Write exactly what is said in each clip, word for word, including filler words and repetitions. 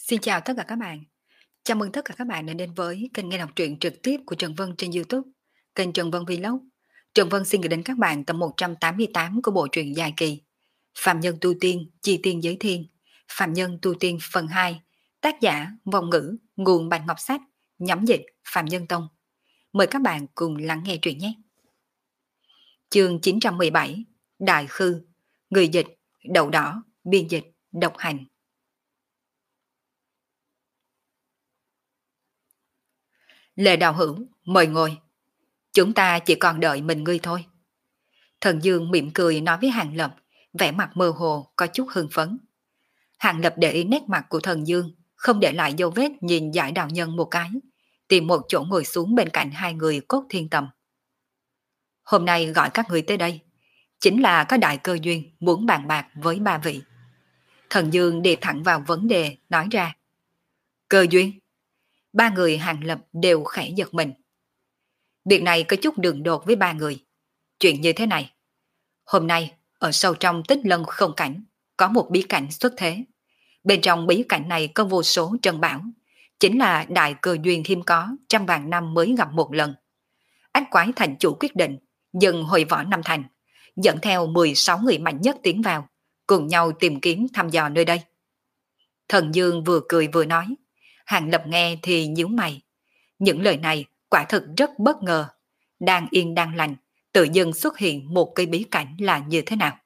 Xin chào tất cả các bạn. Chào mừng tất cả các bạn đã đến với kênh nghe đọc truyện trực tiếp của Trần Vân trên YouTube, kênh Trần Vân Vlog. Trần Vân xin gửi đến các bạn tập một trăm tám mươi tám của bộ truyện dài kỳ Phạm Nhân Tu Tiên, Chi Tiên Giới Thiên, Phạm Nhân Tu Tiên phần hai, tác giả Vong Ngữ, nguồn Bạch Ngọc Sách, nhóm dịch Phạm Nhân Tông. Mời các bạn cùng lắng nghe truyện nhé. Chương chín trăm mười bảy, Đại Khư, người dịch, Đậu Đỏ, biên dịch, Độc Hành. Lệ Đạo Hữu, mời ngồi. Chúng ta chỉ còn đợi mình ngươi thôi. Thần Dương mỉm cười nói với Hàng Lập, vẻ mặt mơ hồ, có chút hưng phấn. Hàng Lập để ý nét mặt của Thần Dương, không để lại dấu vết nhìn Giải Đạo Nhân một cái, tìm một chỗ ngồi xuống bên cạnh hai người Cốt Thiên Tầm. Hôm nay gọi các người tới đây, chính là có đại cơ duyên muốn bàn bạc với ba vị. Thần Dương đi thẳng vào vấn đề, nói ra. Cơ duyên? Ba người Hàng Lập đều khẽ giật mình. Việc này có chút đường đột với ba người. Chuyện như thế này. Hôm nay, ở sâu trong Tích Lân không cảnh, có một bí cảnh xuất thế. Bên trong bí cảnh này có vô số trân bảo. Chính là đại cơ duyên hiếm có, trăm vạn năm mới gặp một lần. Ách Quái thành chủ quyết định, dừng hội võ Năm Thành, dẫn theo mười sáu người mạnh nhất tiến vào, cùng nhau tìm kiếm thăm dò nơi đây. Thần Dương vừa cười vừa nói. Hàng Lập nghe thì nhíu mày. Những lời này quả thực rất bất ngờ. Đang yên đang lành, tự dưng xuất hiện một cây bí cảnh là như thế nào?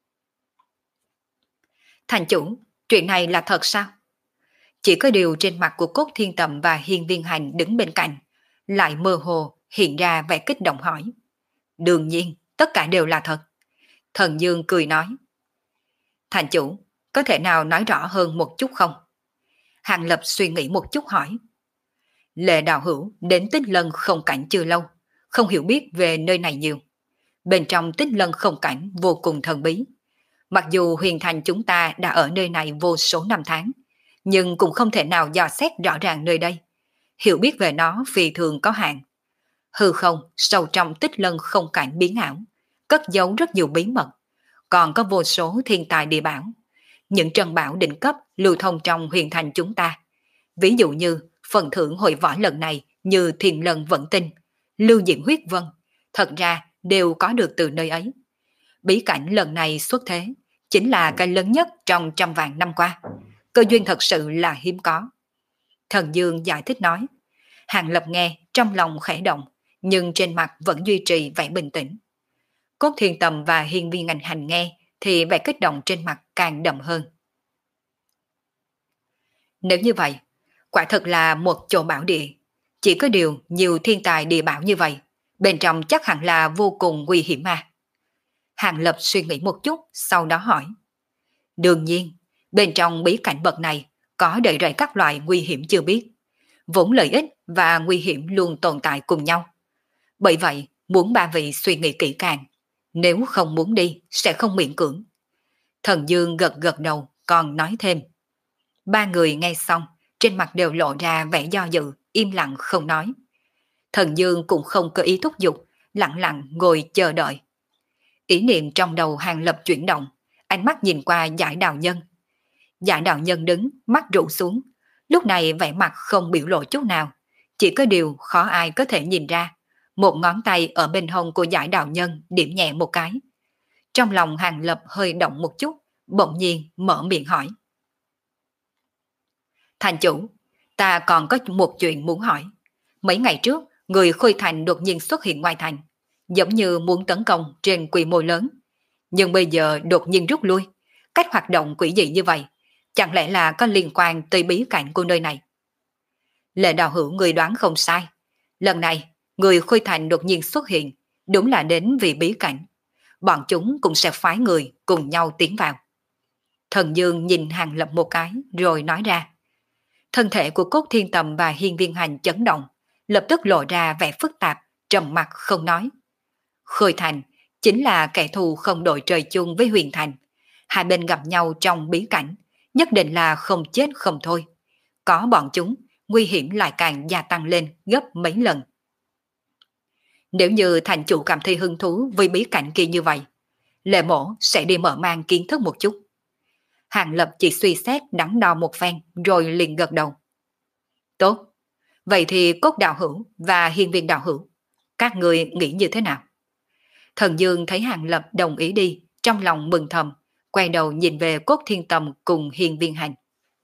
Thành chủ, chuyện này là thật sao? Chỉ có điều trên mặt của Cốt Thiên Tầm và Hiên Viên Hành đứng bên cạnh, lại mơ hồ hiện ra vẻ kích động hỏi. Đương nhiên, tất cả đều là thật. Thần Dương cười nói. Thành chủ, có thể nào nói rõ hơn một chút không? Hàng Lập suy nghĩ một chút hỏi. Lệ Đạo Hữu đến Tích Lân không cảnh chưa lâu, không hiểu biết về nơi này nhiều. Bên trong Tích Lân không cảnh vô cùng thần bí. Mặc dù huyền thành chúng ta đã ở nơi này vô số năm tháng, nhưng cũng không thể nào dò xét rõ ràng nơi đây. Hiểu biết về nó phi thường có hạn. Hư không sâu trong Tích Lân không cảnh biến ảo, cất giấu rất nhiều bí mật, còn có vô số thiên tài địa bảo. Những trân bảo đỉnh cấp lưu thông trong huyền thành chúng ta. Ví dụ như phần thưởng hội võ lần này như Thiền Lân Vận Tinh, Lưu Diện Huyết Vân, thật ra đều có được từ nơi ấy. Bí cảnh lần này xuất thế, chính là cái lớn nhất trong trăm vạn năm qua. Cơ duyên thật sự là hiếm có. Thần Dương giải thích nói. Hàng Lập nghe trong lòng khẽ động, nhưng trên mặt vẫn duy trì vẻ bình tĩnh. Cốt Thiên Tầm và Hiên Viên Ngành Hành nghe thì vẻ kích động trên mặt càng đậm hơn. Nếu như vậy, quả thật là một chỗ bảo địa. Chỉ có điều nhiều thiên tài địa bảo như vậy, bên trong chắc hẳn là vô cùng nguy hiểm mà. Hàng Lập suy nghĩ một chút, sau đó hỏi. Đương nhiên, bên trong bí cảnh bậc này có đầy rẫy các loại nguy hiểm chưa biết. Vốn lợi ích và nguy hiểm luôn tồn tại cùng nhau. Bởi vậy, muốn ba vị suy nghĩ kỹ càng. Nếu không muốn đi, sẽ không miễn cưỡng. Thần Dương gật gật đầu, còn nói thêm. Ba người nghe xong, trên mặt đều lộ ra vẻ do dự, im lặng không nói. Thần Dương cũng không có ý thúc giục, lặng lặng ngồi chờ đợi. Ý niệm trong đầu Hàng Lập chuyển động, ánh mắt nhìn qua Giải Đạo Nhân. Giải Đạo Nhân đứng, mắt rũ xuống, lúc này vẻ mặt không biểu lộ chút nào, chỉ có điều khó ai có thể nhìn ra. Một ngón tay ở bên hông của Giải Đạo Nhân điểm nhẹ một cái. Trong lòng Hàng Lập hơi động một chút, bỗng nhiên mở miệng hỏi. Thành chủ, ta còn có một chuyện muốn hỏi. Mấy ngày trước, người Khôi Thành đột nhiên xuất hiện ngoài thành, giống như muốn tấn công trên quy mô lớn. Nhưng bây giờ đột nhiên rút lui, cách hoạt động quỷ dị như vậy, chẳng lẽ là có liên quan tới bí cảnh của nơi này? Lệ Đạo Hữu người đoán không sai. Lần này, người Khôi Thành đột nhiên xuất hiện, đúng là đến vì bí cảnh. Bọn chúng cũng sẽ phái người cùng nhau tiến vào. Thần Dương nhìn Hàng Lập một cái rồi nói ra. Thân thể của Cốt Thiên Tầm và Hiên Viên Hành chấn động, lập tức lộ ra vẻ phức tạp, trầm mặc không nói. Khôi Thành chính là kẻ thù không đội trời chung với Huyền Thành. Hai bên gặp nhau trong bí cảnh, nhất định là không chết không thôi. Có bọn chúng, nguy hiểm lại càng gia tăng lên gấp mấy lần. Nếu như thành chủ cảm thấy hứng thú với bí cảnh kia như vậy, Lệ Mổ sẽ đi mở mang kiến thức một chút. Hàng Lập chỉ suy xét đắn đo một phen rồi liền gật đầu. Tốt, vậy thì Cốt đạo hữu và Hiên viên đạo hữu, các người nghĩ như thế nào? Thần Dương thấy Hàng Lập đồng ý đi, trong lòng mừng thầm, quay đầu nhìn về Cốt Thiên Tầm cùng Hiên viên hành.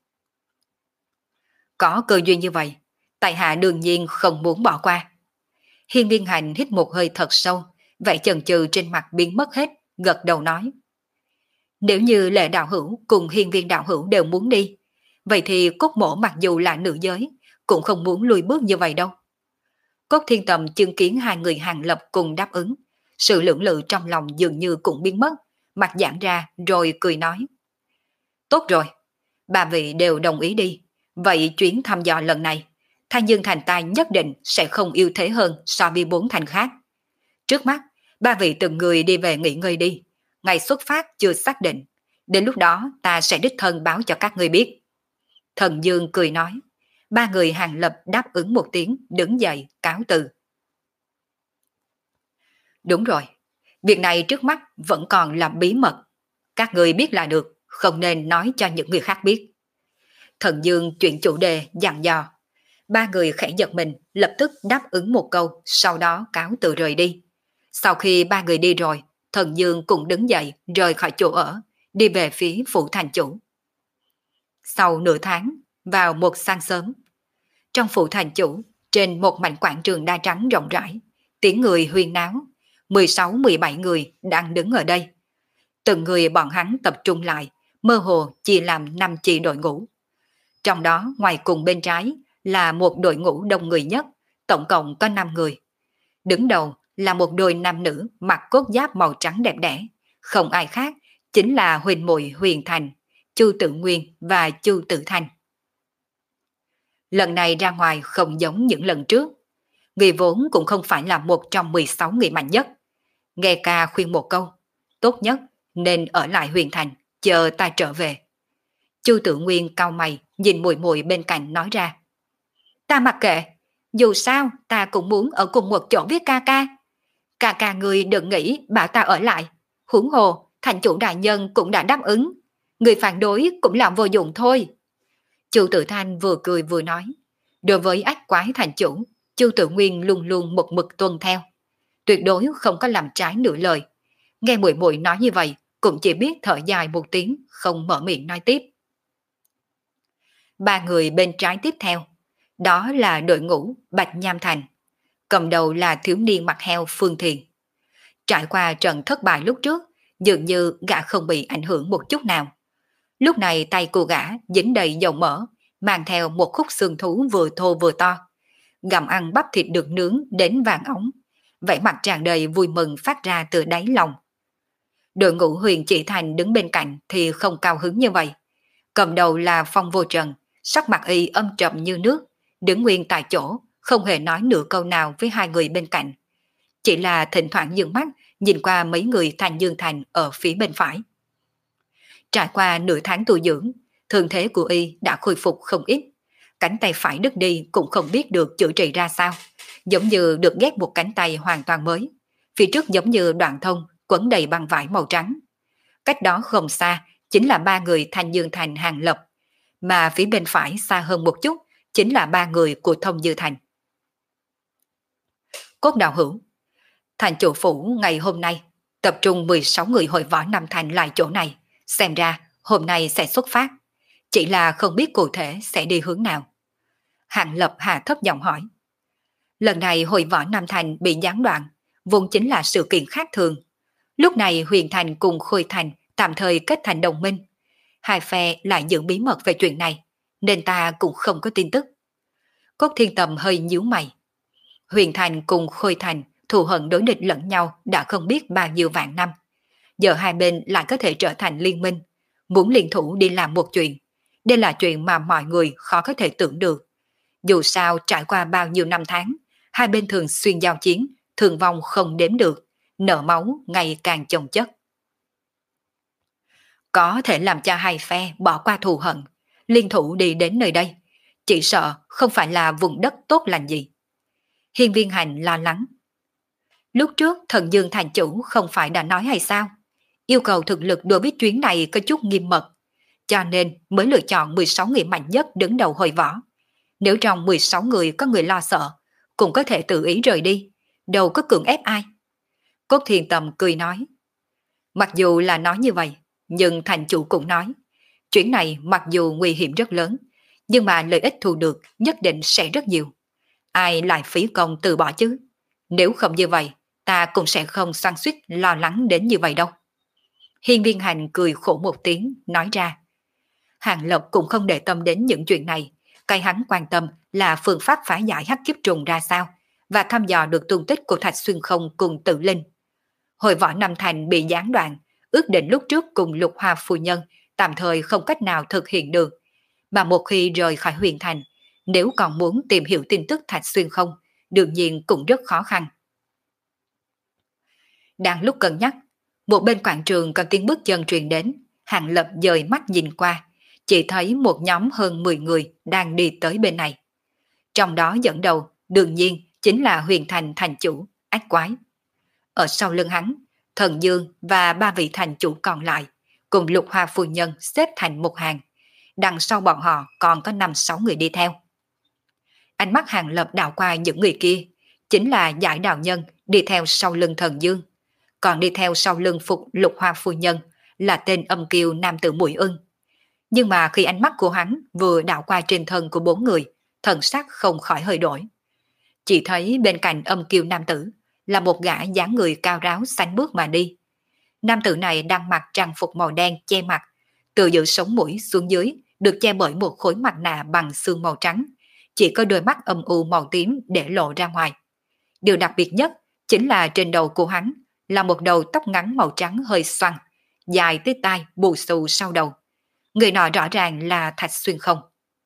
Có cơ duyên như vậy, tại hạ đương nhiên không muốn bỏ qua. Hiên viên hành hít một hơi thật sâu, vẻ chần chừ trên mặt biến mất hết, gật đầu nói. Nếu như Lệ đạo hữu cùng Hiên viên đạo hữu đều muốn đi, vậy thì Cốt mỗ mặc dù là nữ giới, cũng không muốn lùi bước như vậy đâu. Cốt Thiên Tầm chứng kiến hai người Hàng Lập cùng đáp ứng, sự lưỡng lự trong lòng dường như cũng biến mất, mặt giãn ra rồi cười nói. Tốt rồi, ba vị đều đồng ý đi, vậy chuyến thăm dò lần này, Thanh Dương thành ta nhất định sẽ không ưu thế hơn so với bốn thành khác. Trước mắt, ba vị từng người đi về nghỉ ngơi đi, ngày xuất phát chưa xác định, đến lúc đó ta sẽ đích thân báo cho các ngươi biết. Thần Dương cười nói, ba người Hàng Lập đáp ứng một tiếng, đứng dậy, cáo từ. Đúng rồi, việc này trước mắt vẫn còn là bí mật, các người biết là được, không nên nói cho những người khác biết. Thần Dương chuyển chủ đề dặn dò. Ba người khẽ giật mình, lập tức đáp ứng một câu, sau đó cáo từ rời đi. Sau khi ba người đi rồi, Thần Dương cũng đứng dậy, rời khỏi chỗ ở, đi về phía phủ thành chủ. Sau nửa tháng, vào một sáng sớm, trong phủ thành chủ, trên một mảnh quảng trường đa trắng rộng rãi, tiếng người huyên náo, mười sáu mười bảy người đang đứng ở đây. Từng người bọn hắn tập trung lại, mơ hồ chia làm năm chi đội ngũ. Trong đó ngoài cùng bên trái là một đội ngũ đông người nhất, tổng cộng có năm người. Đứng đầu là một đôi nam nữ mặc cốt giáp màu trắng đẹp đẽ, không ai khác, chính là Huỳnh Muội Huyền Thành, Chu Tự Nguyên và Chu Tự Thanh. Lần này ra ngoài không giống những lần trước, người vốn cũng không phải là một trong mười sáu người mạnh nhất. Nghe ca khuyên một câu, tốt nhất nên ở lại Huyền Thành, chờ ta trở về. Chu Tự Nguyên cau mày, nhìn Muội Muội bên cạnh nói ra. Ta mặc kệ, dù sao ta cũng muốn ở cùng một chỗ với ca ca. Ca ca người đừng nghĩ bảo ta ở lại. Huống hồ, thành chủ đại nhân cũng đã đáp ứng. Người phản đối cũng làm vô dụng thôi. Chu Tự Thanh vừa cười vừa nói. Đối với ách quái thành chủ, Chu Tự Nguyên luôn luôn một mực tuân theo. Tuyệt đối không có làm trái nửa lời. Nghe Muội Muội nói như vậy, cũng chỉ biết thở dài một tiếng, không mở miệng nói tiếp. Ba người bên trái tiếp theo, đó là đội ngũ Bạch Nham Thành. Cầm đầu là thiếu niên mặt heo Phương Thiền. Trải qua trận thất bại lúc trước, dường như gã không bị ảnh hưởng một chút nào. Lúc này tay cô gã dính đầy dầu mỡ, mang theo một khúc xương thú vừa thô vừa to. Gặm ăn bắp thịt được nướng đến vàng ống, vẻ mặt tràn đầy vui mừng phát ra từ đáy lòng. Đội ngũ Huyền Chỉ Thành đứng bên cạnh thì không cao hứng như vậy. Cầm đầu là Phong Vô Trần, sắc mặt y âm trầm như nước, đứng nguyên tại chỗ, không hề nói nửa câu nào với hai người bên cạnh. Chỉ là thỉnh thoảng dừng mắt nhìn qua mấy người Thanh Dương Thành ở phía bên phải. Trải qua nửa tháng tu dưỡng, thương thế của y đã khôi phục không ít. Cánh tay phải đứt đi cũng không biết được chữa trị ra sao, giống như được ghép một cánh tay hoàn toàn mới. Phía trước giống như đoạn thông, quấn đầy băng vải màu trắng. Cách đó không xa chính là ba người Thanh Dương Thành Hàng Lập, mà phía bên phải xa hơn một chút chính là ba người của Thông Dư Thành. Cốt đạo hữu, thành chủ phủ ngày hôm nay tập trung mười sáu người hội võ Nam Thành lại chỗ này, xem ra hôm nay sẽ xuất phát, chỉ là không biết cụ thể sẽ đi hướng nào. Hàng Lập hạ thấp giọng hỏi. Lần này hội võ Nam Thành bị gián đoạn, vốn chính là sự kiện khác thường. Lúc này Huyền Thành cùng Khôi Thành tạm thời kết thành đồng minh. Hai phe lại giữ bí mật về chuyện này, nên ta cũng không có tin tức. Cốt Thiên Tầm hơi nhíu mày. Huyền Thành cùng Khôi Thành thù hận đối địch lẫn nhau đã không biết bao nhiêu vạn năm. Giờ hai bên lại có thể trở thành liên minh, muốn liên thủ đi làm một chuyện. Đây là chuyện mà mọi người khó có thể tưởng được. Dù sao trải qua bao nhiêu năm tháng, hai bên thường xuyên giao chiến, thương vong không đếm được, nợ máu ngày càng chồng chất. Có thể làm cho hai phe bỏ qua thù hận, liên thủ đi đến nơi đây, chỉ sợ không phải là vùng đất tốt lành gì. Hiên Viên Hành lo lắng. Lúc trước Thần Dương thành chủ không phải đã nói hay sao? Yêu cầu thực lực đối với chuyến này có chút nghiêm mật. cho nên mới lựa chọn mười sáu người mạnh nhất đứng đầu hội võ. Nếu trong mười sáu người có người lo sợ, cũng có thể tự ý rời đi, đâu có cưỡng ép ai. Cốt Thiên Tầm cười nói, mặc dù là nói như vậy, nhưng thành chủ cũng nói, chuyện này mặc dù nguy hiểm rất lớn, nhưng mà lợi ích thu được nhất định sẽ rất nhiều. Ai lại phí công từ bỏ chứ? Nếu không như vậy, ta cũng sẽ không xoắn xuýt lo lắng đến như vậy đâu. Hiên Viên Hành cười khổ một tiếng, nói ra. Hàng Lập cũng không để tâm đến những chuyện này, cái hắn quan tâm là phương pháp phá giải hắc kiếp trùng ra sao, và thăm dò được tung tích của Thạch Xuyên Không cùng Tự Linh. Hội võ Nam Thành bị gián đoạn, ước định lúc trước cùng Lục Hoa phu nhân tạm thời không cách nào thực hiện được, mà một khi rời khỏi huyền thành, nếu còn muốn tìm hiểu tin tức Thạch Xuyên Không, đương nhiên cũng rất khó khăn. Đang lúc cân nhắc, một bên quảng trường có tiếng bước chân truyền đến, Hàng Lập dời mắt nhìn qua, chỉ thấy một nhóm hơn mười người đang đi tới bên này. Trong đó dẫn đầu, đương nhiên, chính là huyền thành thành chủ, Ách Quái. Ở sau lưng hắn, Thần Dương và ba vị thành chủ còn lại, cùng Lục Hoa phu nhân xếp thành một hàng. Đằng sau bọn họ còn có năm sáu người đi theo. Ánh mắt Hàng Lập đảo qua những người kia, chính là Giải Đạo Nhân đi theo sau lưng Thần Dương. Còn đi theo sau lưng phục Lục Hoa phu nhân là tên âm kiêu nam tử Mũi Ưng. Nhưng mà khi ánh mắt của hắn vừa đảo qua trên thân của bốn người, thần sắc không khỏi hơi đổi. Chỉ thấy bên cạnh âm kiêu nam tử là một gã dáng người cao ráo xanh bước mà đi. Nam tử này đang mặc trang phục màu đen che mặt, từ giữa sống mũi xuống dưới được che bởi một khối mặt nạ bằng xương màu trắng, chỉ có đôi mắt âm u màu tím để lộ ra ngoài. Điều đặc biệt nhất chính là trên đầu của hắn là một đầu tóc ngắn màu trắng hơi xoăn, dài tới tai bù xù sau đầu. Người nọ rõ ràng là Thạch Xuyên Không.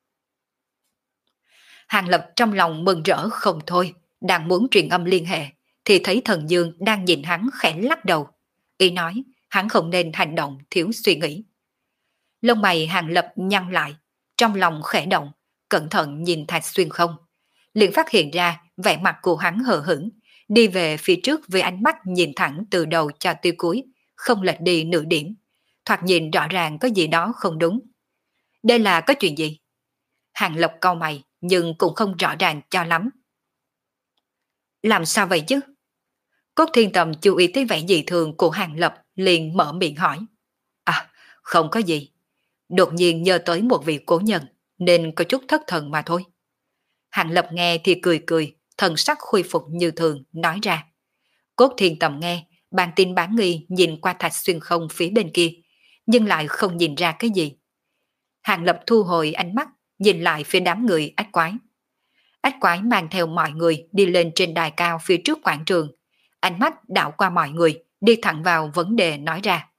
Hàng Lập trong lòng mừng rỡ không thôi, đang muốn truyền âm liên hệ, thì thấy Thần Dương đang nhìn hắn khẽ lắc đầu. Ý nói, hắn không nên hành động thiếu suy nghĩ. Lông mày Hàng Lập nhăn lại, trong lòng khẽ động, cẩn thận nhìn Thạch Xuyên Không. Liền phát hiện ra vẻ mặt của hắn hờ hững, đi về phía trước với ánh mắt nhìn thẳng từ đầu cho tới cuối, không lệch đi nửa điểm. Thoạt nhìn rõ ràng có gì đó không đúng. Đây là có chuyện gì? Hàng Lập cau mày, nhưng cũng không rõ ràng cho lắm. Làm sao vậy chứ? Cốt Thiên Tầm chú ý tới vẻ dị thường của Hàng Lập, liền mở miệng hỏi. À, không có gì. Đột nhiên nhớ tới một vị cố nhân, nên có chút thất thần mà thôi. Hàng Lập nghe thì cười cười, thần sắc khôi phục như thường, nói ra. Cốt Thiên Tầm nghe, bàn tin bán nghi nhìn qua Thạch Xuyên Không phía bên kia, nhưng lại không nhìn ra cái gì. Hàng Lập thu hồi ánh mắt, nhìn lại phía đám người Ách Quái. Ách Quái mang theo mọi người đi lên trên đài cao phía trước quảng trường, ánh mắt đảo qua mọi người, đi thẳng vào vấn đề nói ra.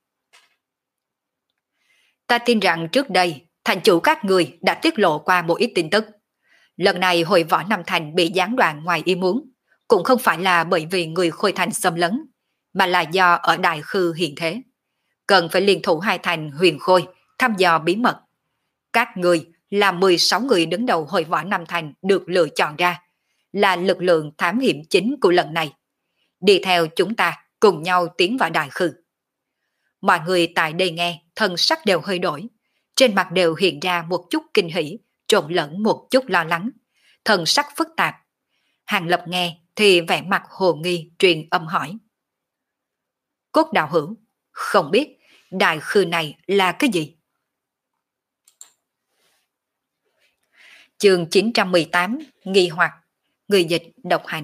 Ta tin rằng trước đây, thành chủ các người đã tiết lộ qua một ít tin tức. Lần này hội võ Nam Thành bị gián đoạn ngoài ý muốn, cũng không phải là bởi vì người Khôi Thành xâm lấn, mà là do ở Đại Khư hiện thế. Cần phải liên thủ hai thành Huyền Khôi, thăm dò bí mật. Các người là mười sáu người đứng đầu hội võ Nam Thành được lựa chọn ra, là lực lượng thám hiểm chính của lần này. Đi theo chúng ta cùng nhau tiến vào Đại Khư. Mọi người tại đây nghe, thân sắc đều hơi đổi. Trên mặt đều hiện ra một chút kinh hỉ, trộn lẫn một chút lo lắng. Thần sắc phức tạp. Hàng Lập nghe thì vẻ mặt hồ nghi truyền âm hỏi. Cốt đạo hữu, không biết Đại Khư này là cái gì? Chương chín trăm mười tám, nghi hoặc, người dịch độc hành.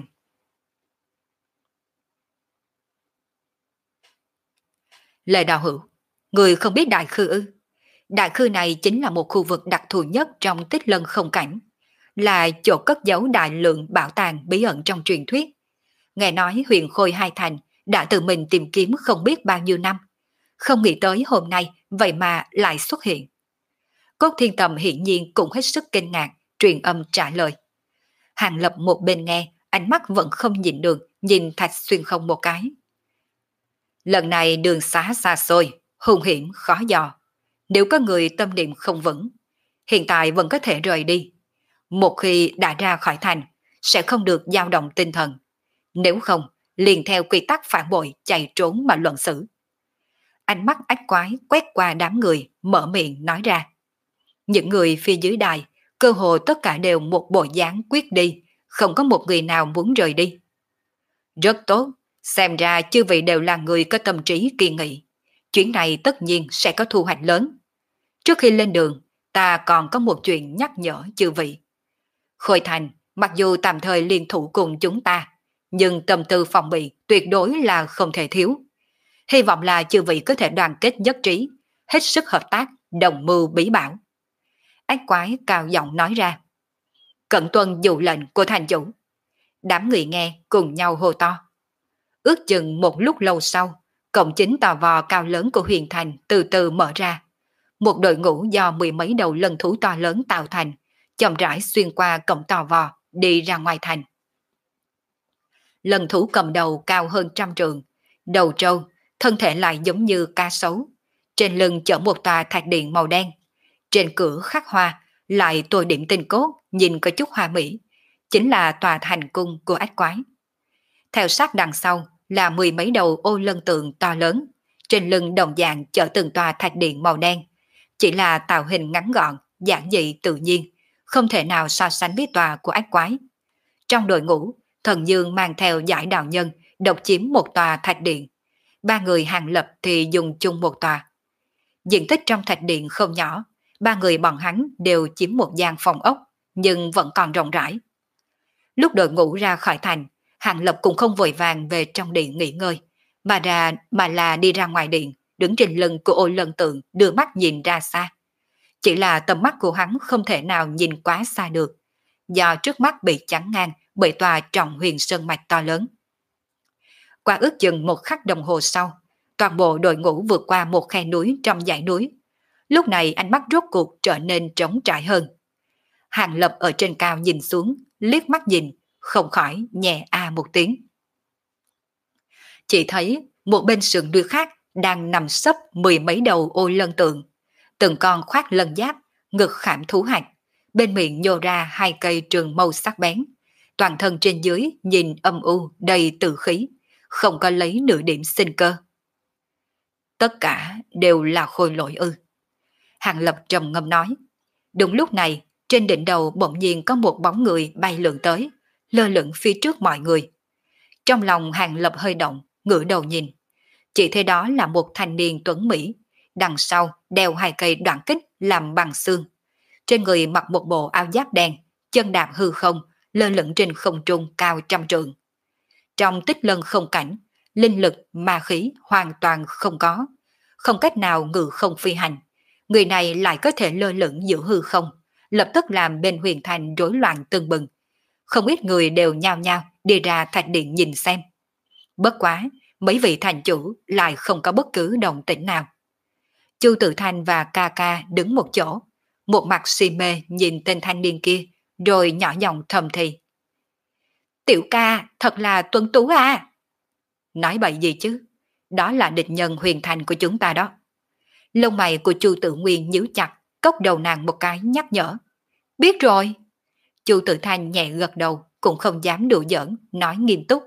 Lê đạo hữu, người không biết Đại Khư ư? Đại Khư này chính là một khu vực đặc thù nhất trong Tích Lân không cảnh, là chỗ cất giấu đại lượng bảo tàng bí ẩn trong truyền thuyết. Nghe nói Huyền Khôi hai thành đã tự mình tìm kiếm không biết bao nhiêu năm, không nghĩ tới hôm nay vậy mà lại xuất hiện. Cốt Thiên Tầm hiển nhiên cũng hết sức kinh ngạc, truyền âm trả lời. Hàng Lập một bên nghe, ánh mắt vẫn không nhìn được, nhìn Thạch Xuyên Không một cái. Lần này đường xá xa xôi, hung hiểm khó dò. Nếu có người tâm niệm không vững, hiện tại vẫn có thể rời đi. Một khi đã ra khỏi thành, sẽ không được dao động tinh thần. Nếu không, liền theo quy tắc phản bội chạy trốn mà luận xử. Ánh mắt ách quái quét qua đám người, mở miệng nói ra. Những người phía dưới đài, cơ hồ tất cả đều một bộ dáng quyết đi, không có một người nào muốn rời đi. Rất tốt, xem ra chư vị đều là người có tâm trí kỳ nghị. Chuyến này tất nhiên sẽ có thu hoạch lớn. Trước khi lên đường, ta còn có một chuyện nhắc nhở chư vị. Khôi Thành, mặc dù tạm thời liên thủ cùng chúng ta, nhưng tâm tư phòng bị tuyệt đối là không thể thiếu. Hy vọng là chư vị có thể đoàn kết nhất trí, hết sức hợp tác, đồng mưu bí bảo. Ác quái cao giọng nói ra. Cận tuân dụ lệnh của thành chủ. Đám người nghe cùng nhau hô to. Ước chừng một lúc lâu sau, cổng chính tòa vò cao lớn của huyền thành từ từ mở ra. Một đội ngũ do mười mấy đầu lân thú to lớn tạo thành, chậm rãi xuyên qua cổng tòa vò, đi ra ngoài thành. Lân thú cầm đầu cao hơn trăm trượng, đầu trâu, thân thể lại giống như cá sấu. Trên lưng chở một tòa thạch điện màu đen. Trên cửa khắc hoa, lại tô điểm tinh cốt, nhìn có chút hoa mỹ. Chính là tòa hành cung của ách quái. Theo sát đằng sau là mười mấy đầu ô lân tượng to lớn. Trên lưng đồng dạng chở từng tòa thạch điện màu đen. Chỉ là tạo hình ngắn gọn, giản dị tự nhiên, không thể nào so sánh với tòa của ách quái. Trong đội ngũ, Thần Dương mang theo giải đạo nhân, độc chiếm một tòa thạch điện. Ba người hàng lập thì dùng chung một tòa. Diện tích trong thạch điện không nhỏ, ba người bọn hắn đều chiếm một gian phòng ốc, nhưng vẫn còn rộng rãi. Lúc đội ngũ ra khỏi thành, Hàng Lập cũng không vội vàng về trong điện nghỉ ngơi, mà ra mà là đi ra ngoài điện, đứng trên lưng của ô lân tượng đưa mắt nhìn ra xa. Chỉ là tầm mắt của hắn không thể nào nhìn quá xa được, do trước mắt bị chắn ngang bởi tòa trọng huyền sơn mạch to lớn. Qua ước chừng một khắc đồng hồ sau, toàn bộ đội ngũ vượt qua một khe núi trong dãy núi. Lúc này ánh mắt rốt cuộc trở nên trống trải hơn. Hàng Lập ở trên cao nhìn xuống, liếc mắt nhìn, không khỏi nhẹ a một tiếng. Chỉ thấy một bên sườn núi khác đang nằm sấp mười mấy đầu ô lân tượng. Từng con khoác lân giáp, ngực khảm thú hạch, bên miệng nhô ra hai cây trường mâu sắc bén. Toàn thân trên dưới nhìn âm u đầy tử khí, không có lấy nửa điểm sinh cơ. Tất cả đều là khôi lỗi ư. Hàng Lập trầm ngâm nói. Đúng lúc này, trên đỉnh đầu bỗng nhiên có một bóng người bay lượn tới, lơ lửng phía trước mọi người. Trong lòng Hàng Lập hơi động, ngửa đầu nhìn. Chỉ thấy đó là một thanh niên tuấn Mỹ, đằng sau đeo hai cây đoạn kích làm bằng xương. Trên người mặc một bộ áo giáp đen, chân đạp hư không, lơ lửng trên không trung cao trăm trượng. Trong tích lân không cảnh, linh lực, ma khí hoàn toàn không có, không cách nào ngự không phi hành. Người này lại có thể lơ lửng giữa hư không, lập tức làm bên huyền thành rối loạn tưng bừng. Không ít người đều nhao nhao đi ra thạch điện nhìn xem. Bất quá, mấy vị thành chủ lại không có bất cứ động tĩnh nào. Chu Tự Thanh và ca ca đứng một chỗ, một mặt si mê nhìn tên thanh niên kia, rồi nhỏ giọng thầm thì. Tiểu ca, thật là tuấn tú à! Nói bậy gì chứ? Đó là địch nhân huyền thành của chúng ta đó. Lông mày của Chu Tự Nguyên nhíu chặt, cốc đầu nàng một cái nhắc nhở. Biết rồi. Chu Tự Thanh nhẹ gật đầu, cũng không dám đùa giỡn, nói nghiêm túc.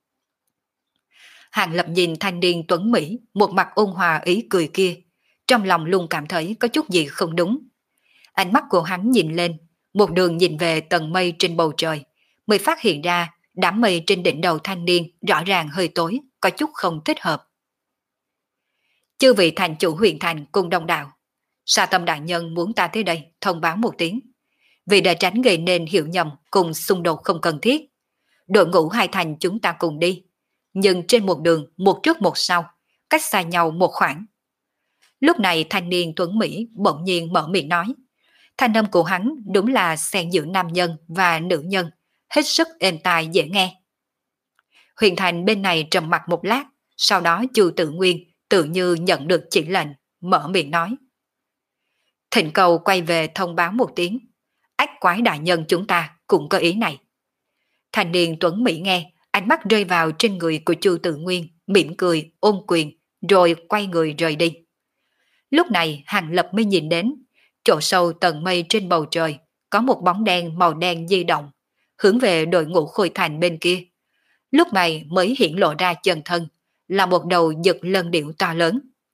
Hàng Lập nhìn thanh niên tuấn Mỹ, một mặt ôn hòa ý cười kia, trong lòng luôn cảm thấy có chút gì không đúng. Ánh mắt của hắn nhìn lên, một đường nhìn về tầng mây trên bầu trời, mới phát hiện ra đám mây trên đỉnh đầu thanh niên rõ ràng hơi tối, có chút không thích hợp. Chư vị thành chủ huyền thành cùng đông đạo, Sa Tâm đại nhân muốn ta tới đây thông báo một tiếng, vì để tránh gây nên hiểu nhầm cùng xung đột không cần thiết. Đội ngũ hai thành chúng ta cùng đi, nhưng trên một đường một trước một sau, cách xa nhau một khoảng. Lúc này thanh niên tuấn Mỹ bỗng nhiên mở miệng nói. Thanh âm của hắn đúng là xen giữa nam nhân và nữ nhân, hết sức êm tai dễ nghe. Huyền thành bên này trầm mặt một lát, sau đó Chu Tự Nguyên tự như nhận được chỉ lệnh, mở miệng nói. Thịnh cầu quay về thông báo một tiếng, ách quái đại nhân chúng ta cũng có ý này. Thanh niên tuấn Mỹ nghe, ánh mắt rơi vào trên người của Chu Tự Nguyên, mỉm cười, ôm quyền, rồi quay người rời đi. Lúc này Hàng Lập mới nhìn đến, chỗ sâu tầng mây trên bầu trời, có một bóng đen màu đen di động, hướng về đội ngũ Khôi Thành bên kia. Lúc này mới hiện lộ ra chân thân, là một đầu giật lân điểu to lớn.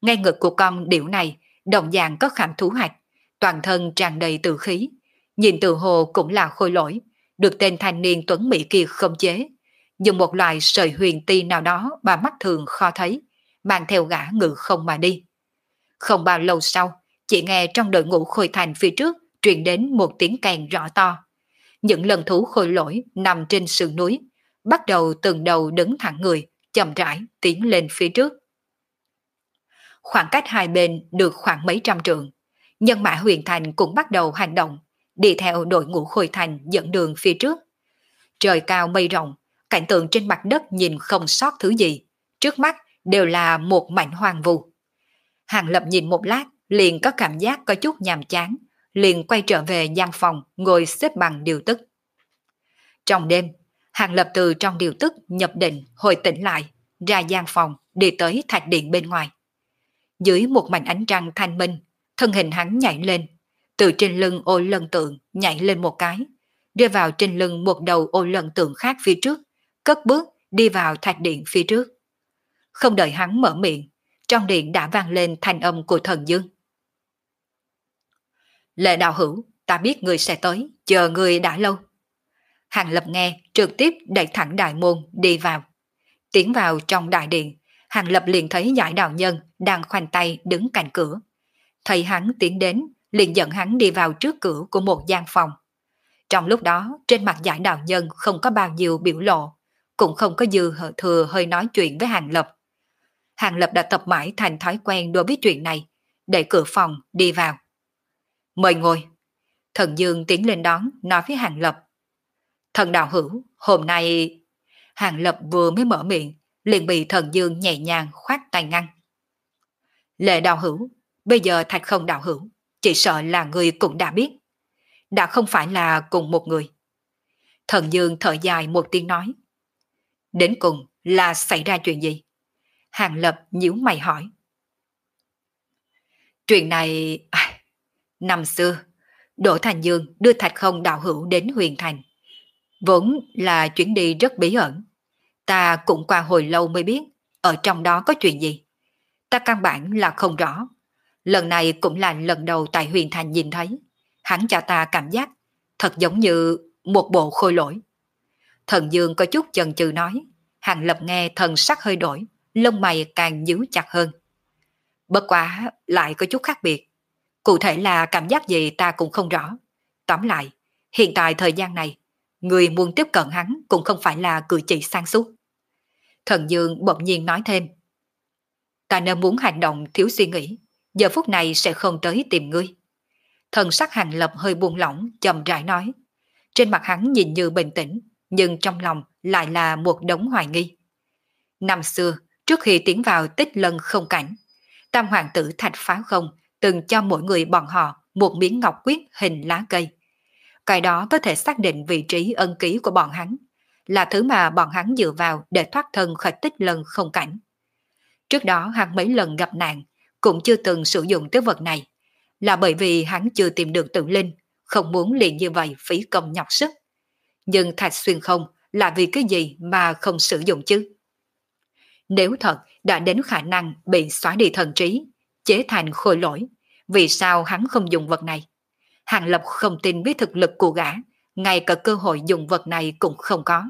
Ngay ngực của con điểu này đồng dạng có khảm thú hạch, toàn thân tràn đầy tử khí, nhìn từ hồ cũng là khôi lỗi, được tên thanh niên tuấn mỹ kia khống chế, dùng một loại sợi huyền ti nào đó mà mắt thường khó thấy, mang theo gã ngự không mà đi. Không bao lâu sau, chỉ nghe trong đội ngũ khôi thành phía trước truyền đến một tiếng kèn rõ to. Những lần thú khôi lỗi nằm trên sườn núi, bắt đầu từng đầu đứng thẳng người, chậm rãi tiến lên phía trước. Khoảng cách hai bên được khoảng mấy trăm trượng, nhân mã huyền thành cũng bắt đầu hành động, đi theo đội ngũ khôi thành dẫn đường phía trước. Trời cao mây rộng, cảnh tượng trên mặt đất nhìn không sót thứ gì, trước mắt đều là một mảnh hoang vu. Hàng Lập nhìn một lát, liền có cảm giác có chút nhàm chán, liền quay trở về gian phòng, ngồi xếp bằng điều tức. Trong đêm, Hàng Lập từ trong điều tức nhập định hồi tỉnh lại, ra gian phòng, đi tới thạch điện bên ngoài. Dưới một mảnh ánh trăng thanh minh, thân hình hắn nhảy lên, từ trên lưng ô lân tượng nhảy lên một cái, rơi vào trên lưng một đầu ô lân tượng khác phía trước, cất bước đi vào thạch điện phía trước. Không đợi hắn mở miệng, trong điện đã vang lên thanh âm của Thần Dương. Lệ đạo hữu, ta biết người sẽ tới, chờ người đã lâu. Hàng Lập nghe, trực tiếp đẩy thẳng đại môn đi vào. Tiến vào trong đại điện, Hàng Lập liền thấy Giải đạo nhân đang khoanh tay đứng cạnh cửa. Thấy hắn tiến đến, liền dẫn hắn đi vào trước cửa của một gian phòng. Trong lúc đó, trên mặt Giải đạo nhân không có bao nhiêu biểu lộ, cũng không có dư thừa hơi nói chuyện với Hàng Lập. Hàng Lập đã tập mãi thành thói quen đối với chuyện này, đẩy cửa phòng đi vào. Mời ngồi. Thần Dương tiến lên đón, nói với Hàng Lập. Thần đạo hữu, hôm nay... Hàng Lập vừa mới mở miệng, liền bị Thần Dương nhẹ nhàng khoát tay ngăn. Lệ đạo hữu, bây giờ Thạch Không đạo hữu, chỉ sợ là người cũng đã biết. Đã không phải là cùng một người. Thần Dương thở dài một tiếng nói. Đến cùng là xảy ra chuyện gì? Hàng Lập nhíu mày hỏi. Chuyện này... À, năm xưa, Đỗ Thành Dương đưa Thạch Không đạo hữu đến Huyền Thành. Vốn là chuyến đi rất bí ẩn. Ta cũng qua hồi lâu mới biết ở trong đó có chuyện gì. Ta căn bản là không rõ. Lần này cũng là lần đầu tại Huyền Thành nhìn thấy. Hắn cho ta cảm giác thật giống như một bộ khôi lỗi. Thần Dương có chút chần chừ nói. Hàng Lập nghe thần sắc hơi đổi, lông mày càng nhíu chặt hơn. Bất quá lại có chút khác biệt. Cụ thể là cảm giác gì ta cũng không rõ. Tóm lại, hiện tại thời gian này, người muốn tiếp cận hắn cũng không phải là cử chỉ sang suốt. Thần Dương bỗng nhiên nói thêm. Ta nên muốn hành động thiếu suy nghĩ, giờ phút này sẽ không tới tìm ngươi. Thần sắc Hàng Lập hơi buông lỏng, chậm rãi nói. Trên mặt hắn nhìn như bình tĩnh, nhưng trong lòng lại là một đống hoài nghi. Năm xưa, trước khi tiến vào Tích Lân không cảnh, Tam hoàng tử Thạch Phá Không từng cho mỗi người bọn họ một miếng ngọc quyết hình lá cây. Cái đó có thể xác định vị trí ân ký của bọn hắn, là thứ mà bọn hắn dựa vào để thoát thân khỏi Tích Lân không cảnh. Trước đó hắn mấy lần gặp nạn, cũng chưa từng sử dụng cái vật này, là bởi vì hắn chưa tìm được tự linh, không muốn liền như vậy phí công nhọc sức. Nhưng Thạch Xuyên Không là vì cái gì mà không sử dụng chứ? Nếu thật đã đến khả năng bị xóa đi thần trí, chế thành khôi lỗi, vì sao hắn không dùng vật này? Hàng Lập không tin với thực lực của gã, ngay cả cơ hội dùng vật này cũng không có.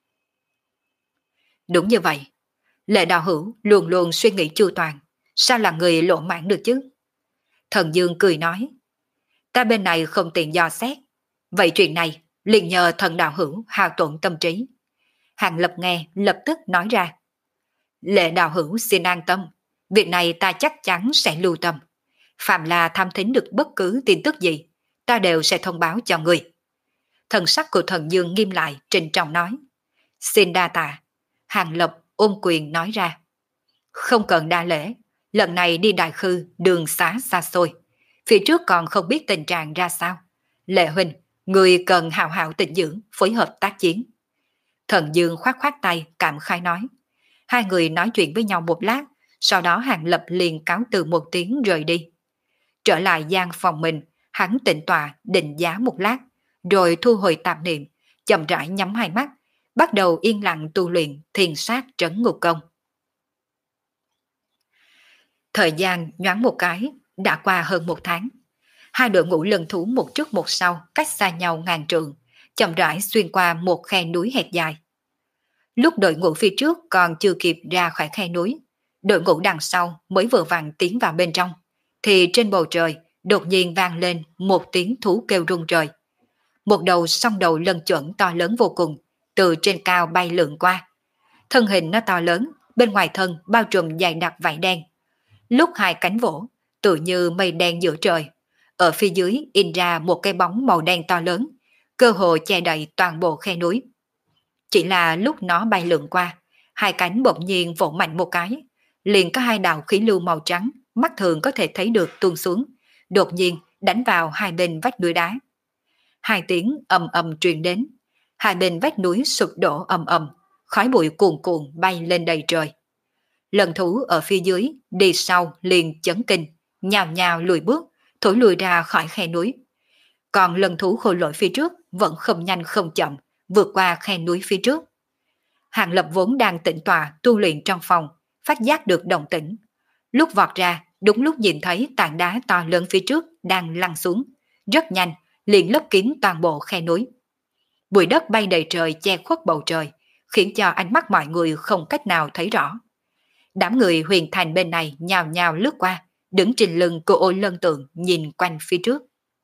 Đúng như vậy, Lệ đạo hữu luôn luôn suy nghĩ chu toàn, sao là người lộ mãn được chứ? Thần Dương cười nói, ta bên này không tiện dò xét, vậy chuyện này liền nhờ thần đạo hữu hao tổn tâm trí. Hàng Lập nghe lập tức nói ra, Lệ đạo hữu xin an tâm, việc này ta chắc chắn sẽ lưu tâm. Phạm là tham thính được bất cứ tin tức gì, ta đều sẽ thông báo cho người. Thần sắc của Thần Dương nghiêm lại, trịnh trọng nói, xin đa tạ. Hàng Lập ôm quyền nói ra, không cần đa lễ, lần này đi Đại Khư đường xá xa xôi, phía trước còn không biết tình trạng ra sao. Lệ huynh, người cần hào hào tịnh dưỡng, phối hợp tác chiến. Thần Dương khoát khoát tay cảm khai nói. Hai người nói chuyện với nhau một lát, sau đó Hàng Lập liền cáo từ một tiếng rời đi. Trở lại gian phòng mình, hắn tịnh tọa định giá một lát, rồi thu hồi tạp niệm, chậm rãi nhắm hai mắt, bắt đầu yên lặng tu luyện thiền sát trấn ngục công. Thời gian nhoáng một cái, đã qua hơn một tháng. Hai đội ngũ lân thú một trước một sau, cách xa nhau ngàn trượng, chậm rãi xuyên qua một khe núi hẹp dài. Lúc đội ngũ phía trước còn chưa kịp ra khỏi khe núi, đội ngũ đằng sau mới vừa vặn tiến vào bên trong, thì trên bầu trời đột nhiên vang lên một tiếng thú kêu rung trời. Một đầu song đầu lân chuẩn to lớn vô cùng, từ trên cao bay lượn qua. Thân hình nó to lớn, bên ngoài thân bao trùm dày đặc vảy đen. Lúc hai cánh vỗ, tự như mây đen giữa trời. Ở phía dưới in ra một cái bóng màu đen to lớn, cơ hồ che đậy toàn bộ khe núi. Chỉ là lúc nó bay lượn qua, hai cánh bỗng nhiên vỗ mạnh một cái, liền có hai đạo khí lưu màu trắng, mắt thường có thể thấy được tuôn xuống, đột nhiên đánh vào hai bên vách núi đá. Hai tiếng ầm ầm truyền đến, hai bên vách núi sụp đổ ầm ầm, khói bụi cuồn cuộn bay lên đầy trời. Lần thú ở phía dưới đi sau liền chấn kinh, nhào nhào lùi bước, thổi lùi ra khỏi khe núi. Còn lần thú khôi lỗi phía trước vẫn không nhanh không chậm, vượt qua khe núi phía trước. Hàng Lập vốn đang tĩnh tọa tu luyện trong phòng, phát giác được động tĩnh. Lúc vọt ra, đúng lúc nhìn thấy tảng đá to lớn phía trước đang lăn xuống, rất nhanh, liền lấp kín toàn bộ khe núi. Bụi đất bay đầy trời che khuất bầu trời, khiến cho ánh mắt mọi người không cách nào thấy rõ. Đám người Huyền Thành bên này nhào nhào lướt qua, đứng trên lưng của Ôi Lân Tượng nhìn quanh phía trước.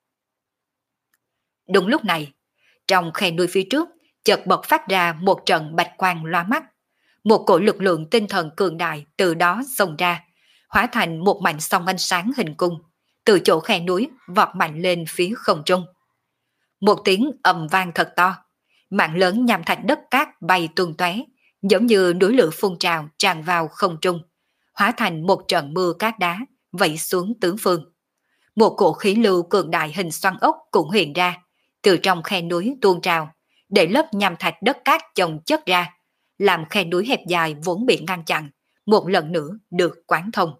Đúng lúc này, trong khe núi phía trước, chợt bật phát ra một trận bạch quang loa mắt. Một cổ lực lượng tinh thần cường đại từ đó xông ra, hóa thành một mảnh song ánh sáng hình cung, từ chỗ khe núi vọt mạnh lên phía không trung. Một tiếng ầm vang thật to, mạng lớn nham thạch đất cát bay tung tóe, giống như núi lửa phun trào tràn vào không trung, hóa thành một trận mưa cát đá vẩy xuống tứ phương. Một cổ khí lưu cường đại hình xoắn ốc cũng hiện ra, từ trong khe núi tuôn trào, để lớp nham thạch đất cát chồng chất ra, làm khe núi hẹp dài vốn bị ngăn chặn, một lần nữa được quán thông.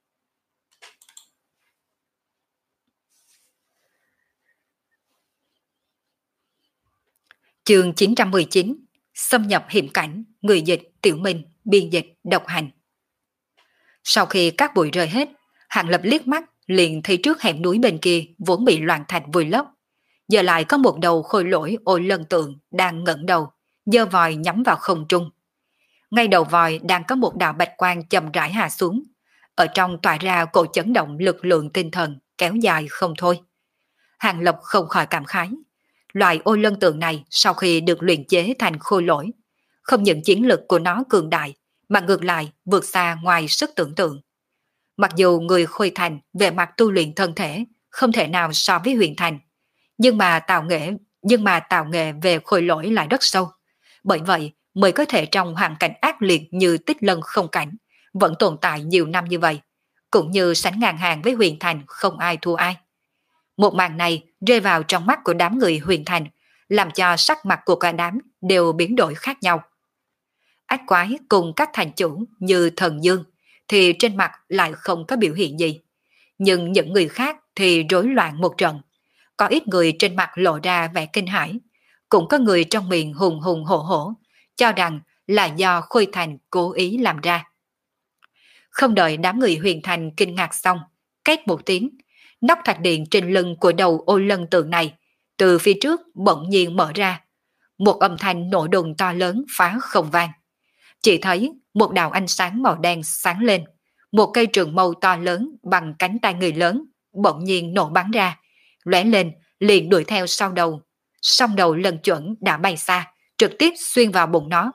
Chương chín trăm mười chín, xâm nhập hiểm cảnh, người dịch, Tiểu Minh, biên dịch, độc hành. Sau khi các bụi rơi hết, Hàng Lập liếc mắt liền thấy trước hẻm núi bên kia vốn bị loạn thạch vùi lấp. Giờ lại có một đầu khôi lỗi Ôi Lân Tượng đang ngẩng đầu, giơ vòi nhắm vào không trung. Ngay đầu vòi đang có một đạo bạch quang chậm rãi hạ xuống, ở trong tỏa ra cổ chấn động lực lượng tinh thần kéo dài không thôi. Hàng Lập không khỏi cảm khái, loại Ôi Lân Tượng này sau khi được luyện chế thành khôi lỗi, không những chiến lực của nó cường đại, mà ngược lại vượt xa ngoài sức tưởng tượng. Mặc dù người Khôi Thành về mặt tu luyện thân thể không thể nào so với Huyền Thành, nhưng mà tạo nghệ nhưng mà tạo nghệ về khôi lỗi lại rất sâu. Bởi vậy mới có thể trong hoàn cảnh ác liệt như Tích Lân không cảnh vẫn tồn tại nhiều năm như vậy, cũng như sánh ngang hàng với Huyền Thành không ai thua ai. Một màn này rơi vào trong mắt của đám người Huyền Thành, làm cho sắc mặt của cả đám đều biến đổi khác nhau. Ách quái cùng các thành chủ như Thần Dương thì trên mặt lại không có biểu hiện gì, nhưng những người khác thì rối loạn một trận. Có ít người trên mặt lộ ra vẻ kinh hãi, cũng có người trong miệng hùng hùng hổ hổ, cho rằng là do Khôi Thành cố ý làm ra. Không đợi đám người Huyền Thành kinh ngạc xong, két một tiếng, nóc thạch điện trên lưng của đầu Ôi Lân Tượng này từ phía trước bỗng nhiên mở ra, một âm thanh nổ đùng to lớn phá không vang. Chỉ thấy một đạo ánh sáng màu đen sáng lên, một cây trường mâu to lớn bằng cánh tay người lớn bỗng nhiên nổ bắn ra, lóe lên liền đuổi theo sau đầu. Song đầu lần chuẩn đã bay xa, trực tiếp xuyên vào bụng nó.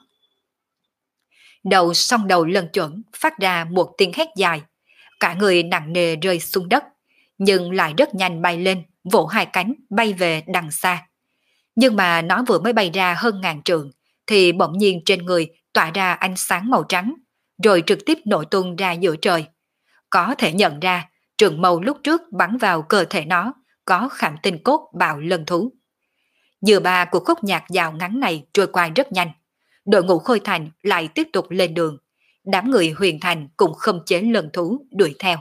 Đầu song đầu lần chuẩn phát ra một tiếng hét dài, cả người nặng nề rơi xuống đất, nhưng lại rất nhanh bay lên, vỗ hai cánh bay về đằng xa. Nhưng mà nó vừa mới bay ra hơn ngàn trượng, thì bỗng nhiên trên người tỏa ra ánh sáng màu trắng, rồi trực tiếp nổ tung ra giữa trời. Có thể nhận ra, trường mâu lúc trước bắn vào cơ thể nó, có khảm tinh cốt bạo lân thú. Dừa ba của khúc nhạc dạo ngắn này trôi qua rất nhanh. Đội ngũ Khôi Thành lại tiếp tục lên đường. Đám người Huyền Thành cũng không chế lân thú đuổi theo.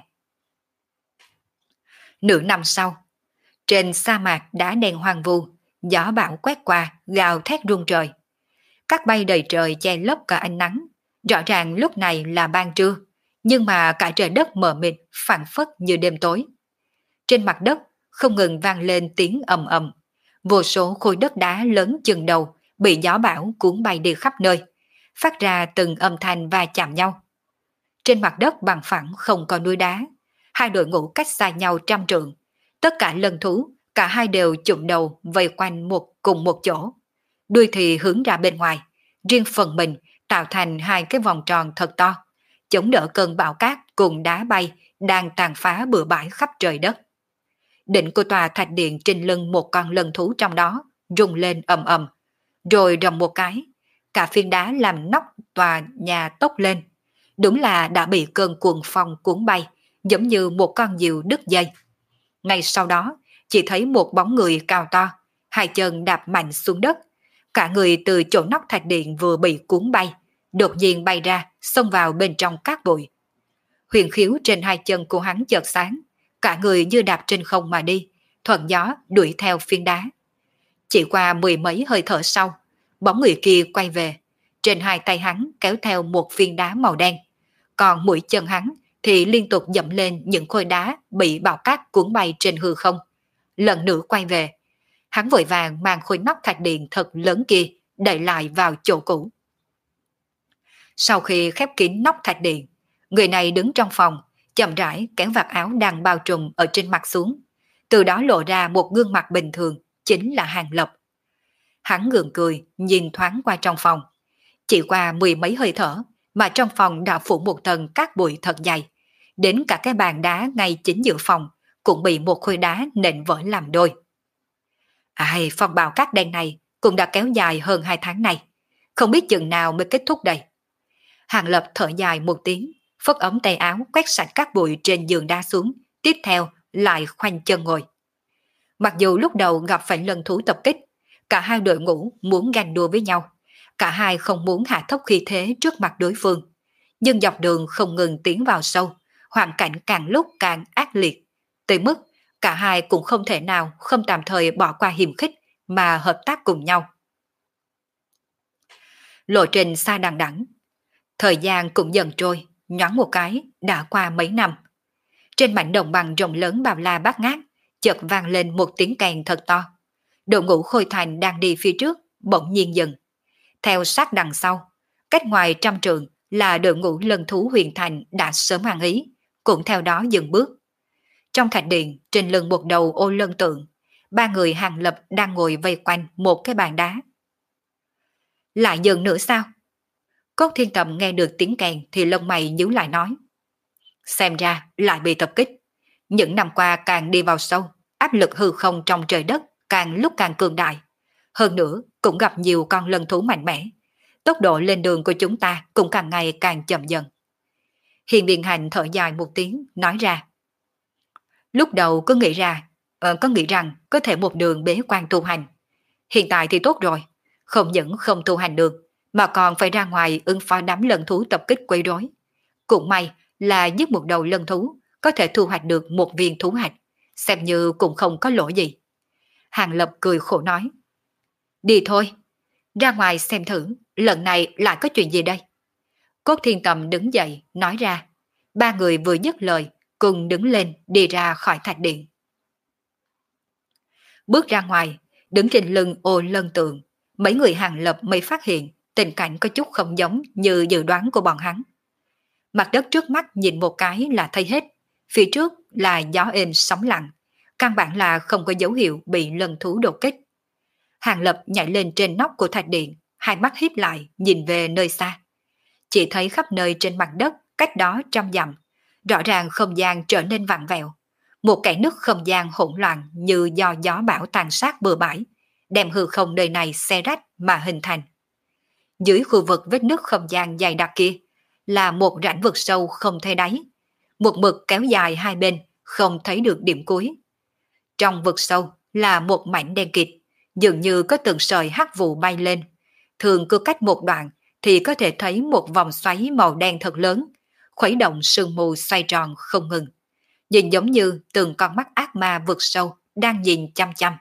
Nửa năm sau, trên sa mạc đá đen hoang vu, gió bão quét qua, gào thét rung trời. Cát bay đầy trời che lấp cả ánh nắng. Rõ ràng lúc này là ban trưa, Nhưng mà cả trời đất mờ mịt phảng phất như đêm tối. Trên mặt đất không ngừng vang lên tiếng ầm ầm, vô số khối đất đá lớn chừng đầu bị gió bão cuốn bay đi khắp nơi, phát ra từng âm thanh va chạm nhau. Trên mặt đất bằng phẳng không có núi đá, hai đội ngũ cách xa nhau trăm trượng, tất cả lân thú, cả hai đều chụm đầu vây quanh một cùng một chỗ, đuôi thì hướng ra bên ngoài, riêng phần mình tạo thành hai cái vòng tròn thật to, chống đỡ cơn bão cát cùng đá bay đang tàn phá bừa bãi khắp trời đất. Đỉnh của tòa thạch điện trên lưng một con lân thú trong đó rung lên ầm ầm, rồi rầm một cái, cả phiến đá làm nóc tòa nhà tốc lên. Đúng là đã bị cơn cuồng phong cuốn bay, giống như một con diều đứt dây. Ngay sau đó, chỉ thấy một bóng người cao to, hai chân đạp mạnh xuống đất. Cả người từ chỗ nóc thạch điện vừa bị cuốn bay, đột nhiên bay ra, xông vào bên trong cát bụi. Huyền khiếu trên hai chân của hắn chợt sáng, cả người như đạp trên không mà đi, thuận gió đuổi theo phiến đá. Chỉ qua mười mấy hơi thở sau, bóng người kia quay về, trên hai tay hắn kéo theo một viên đá màu đen, còn mũi chân hắn thì liên tục dẫm lên những khối đá bị bão cát cuốn bay trên hư không. Lần nữa quay về, hắn vội vàng mang khối nóc thạch điện thật lớn kia đẩy lại vào chỗ cũ. Sau khi khép kín nóc thạch điện, người này đứng trong phòng, chậm rãi kéo vạt áo đang bao trùm ở trên mặt xuống, từ đó lộ ra một gương mặt bình thường, chính là Hàng Lập. Hắn gượng cười, nhìn thoáng qua trong phòng. Chỉ qua mười mấy hơi thở, mà trong phòng đã phủ một tầng cát bụi thật dày. Đến cả cái bàn đá ngay chính giữa phòng, cũng bị một khối đá nện vỡ làm đôi. Ai, phòng bào cát đen này cũng đã kéo dài hơn hai tháng này. Không biết chừng nào mới kết thúc đây. Hàng Lập thở dài một tiếng, phất ống tay áo quét sạch cát bụi trên giường đá xuống, tiếp theo lại khoanh chân ngồi. Mặc dù lúc đầu gặp phải lần thú tập kích, cả hai đội ngũ muốn ganh đua với nhau, cả hai không muốn hạ thấp khí thế trước mặt đối phương, nhưng dọc đường không ngừng tiến vào sâu, hoàn cảnh càng lúc càng ác liệt, tới mức cả hai cũng không thể nào không tạm thời bỏ qua hiềm khích mà hợp tác cùng nhau. Lộ trình xa đằng đẵng, thời gian cũng dần trôi, nhoáng một cái đã qua mấy năm. Trên mảnh đồng bằng rộng lớn bao la bát ngát, chợt vang lên một tiếng kèn thật to. Đội ngũ Khôi Thành đang đi phía trước bỗng nhiên dừng. Theo sát đằng sau, cách ngoài trăm trượng là đội ngũ lân thú Huyền Thành đã sớm ăn ý, cũng theo đó dừng bước. Trong thạch điện, trên lưng một đầu ô lân tượng, ba người Hàng Lập đang ngồi vây quanh một cái bàn đá. Lại dừng nữa sao? Cốt Thiên Tầm nghe được tiếng kèn thì lông mày nhíu lại nói. Xem ra lại bị tập kích. Những năm qua càng đi vào sâu, áp lực hư không trong trời đất càng lúc càng cường đại. Hơn nữa cũng gặp nhiều con lân thú mạnh mẽ. Tốc độ lên đường của chúng ta cũng càng ngày càng chậm dần. Hiền Biện Hành thở dài một tiếng, nói ra. Lúc đầu cứ nghĩ ra, ờ, có nghĩ rằng có thể một đường bế quan tu hành. Hiện tại thì tốt rồi, không những không tu hành được, mà còn phải ra ngoài ứng phó đám lân thú tập kích quấy rối. Cũng may là giết một đầu lân thú, có thể thu hoạch được một viên thú hạch, xem như cũng không có lỗi gì. Hàng Lập cười khổ nói. Đi thôi, ra ngoài xem thử, lần này lại có chuyện gì đây? Cốt Thiên Tầm đứng dậy, nói ra. Ba người vừa dứt lời, cùng đứng lên đi ra khỏi thạch điện. Bước ra ngoài, đứng trên lưng ô lân tượng, mấy người Hàng Lập mới phát hiện tình cảnh có chút không giống như dự đoán của bọn hắn. Mặt đất trước mắt nhìn một cái là thấy hết, phía trước là gió êm sóng lặng, căn bản là không có dấu hiệu bị lân thú đột kích. Hàng Lập nhảy lên trên nóc của thạch điện, hai mắt híp lại nhìn về nơi xa. Chỉ thấy khắp nơi trên mặt đất cách đó trăm dặm, rõ ràng không gian trở nên vặn vẹo. Một cái nứt không gian hỗn loạn như do gió bão tàn sát bừa bãi, đem hư không nơi này xé rách mà hình thành. Dưới khu vực vết nứt không gian dày đặc kia là một rãnh vực sâu không thấy đáy, một mực kéo dài hai bên, không thấy được điểm cuối. Trong vực sâu là một mảnh đen kịt, dường như có từng sợi hắc vụ bay lên. Thường cứ cách một đoạn thì có thể thấy một vòng xoáy màu đen thật lớn, khuấy động sương mù xoay tròn không ngừng, nhìn giống như từng con mắt ác ma vực sâu đang nhìn chăm chăm.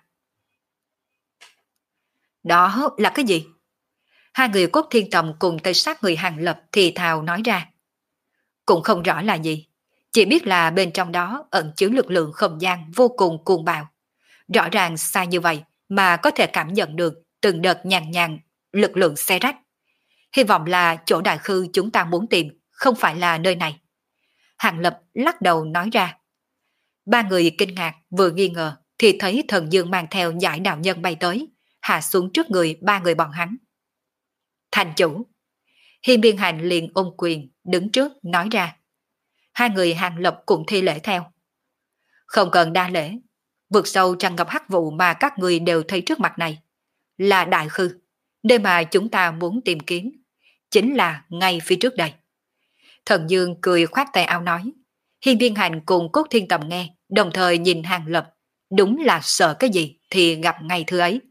Đó là cái gì? Hai người Cốt Thiên Tầm cùng tới sát người Hàng Lập thì thào nói ra. cũng không rõ là gì. Chỉ biết là bên trong đó ẩn chứa lực lượng không gian vô cùng cuồng bạo. Rõ ràng xa như vậy mà có thể cảm nhận được từng đợt nhàn nhàn lực lượng xe rách. Hy vọng là chỗ đại khư chúng ta muốn tìm không phải là nơi này. Hàng Lập lắc đầu nói ra. Ba người kinh ngạc vừa nghi ngờ thì thấy Thần Dương mang theo giải đạo nhân bay tới, hạ xuống trước người ba người bọn hắn. Thành chủ. Hiên Biên Hành liền ôm quyền đứng trước nói ra. Hai người Hàng Lập cũng thi lễ theo. Không cần đa lễ, vượt sâu tràn ngập hắc vụ mà các người đều thấy trước mặt này là đại khư, nơi mà chúng ta muốn tìm kiếm chính là ngay phía trước đây. Thần Dương cười khoát tay áo nói. Hiên Biên Hành cùng Cốt Thiên Tầm nghe, đồng thời nhìn Hàng Lập, đúng là sợ cái gì thì gặp ngay thứ ấy.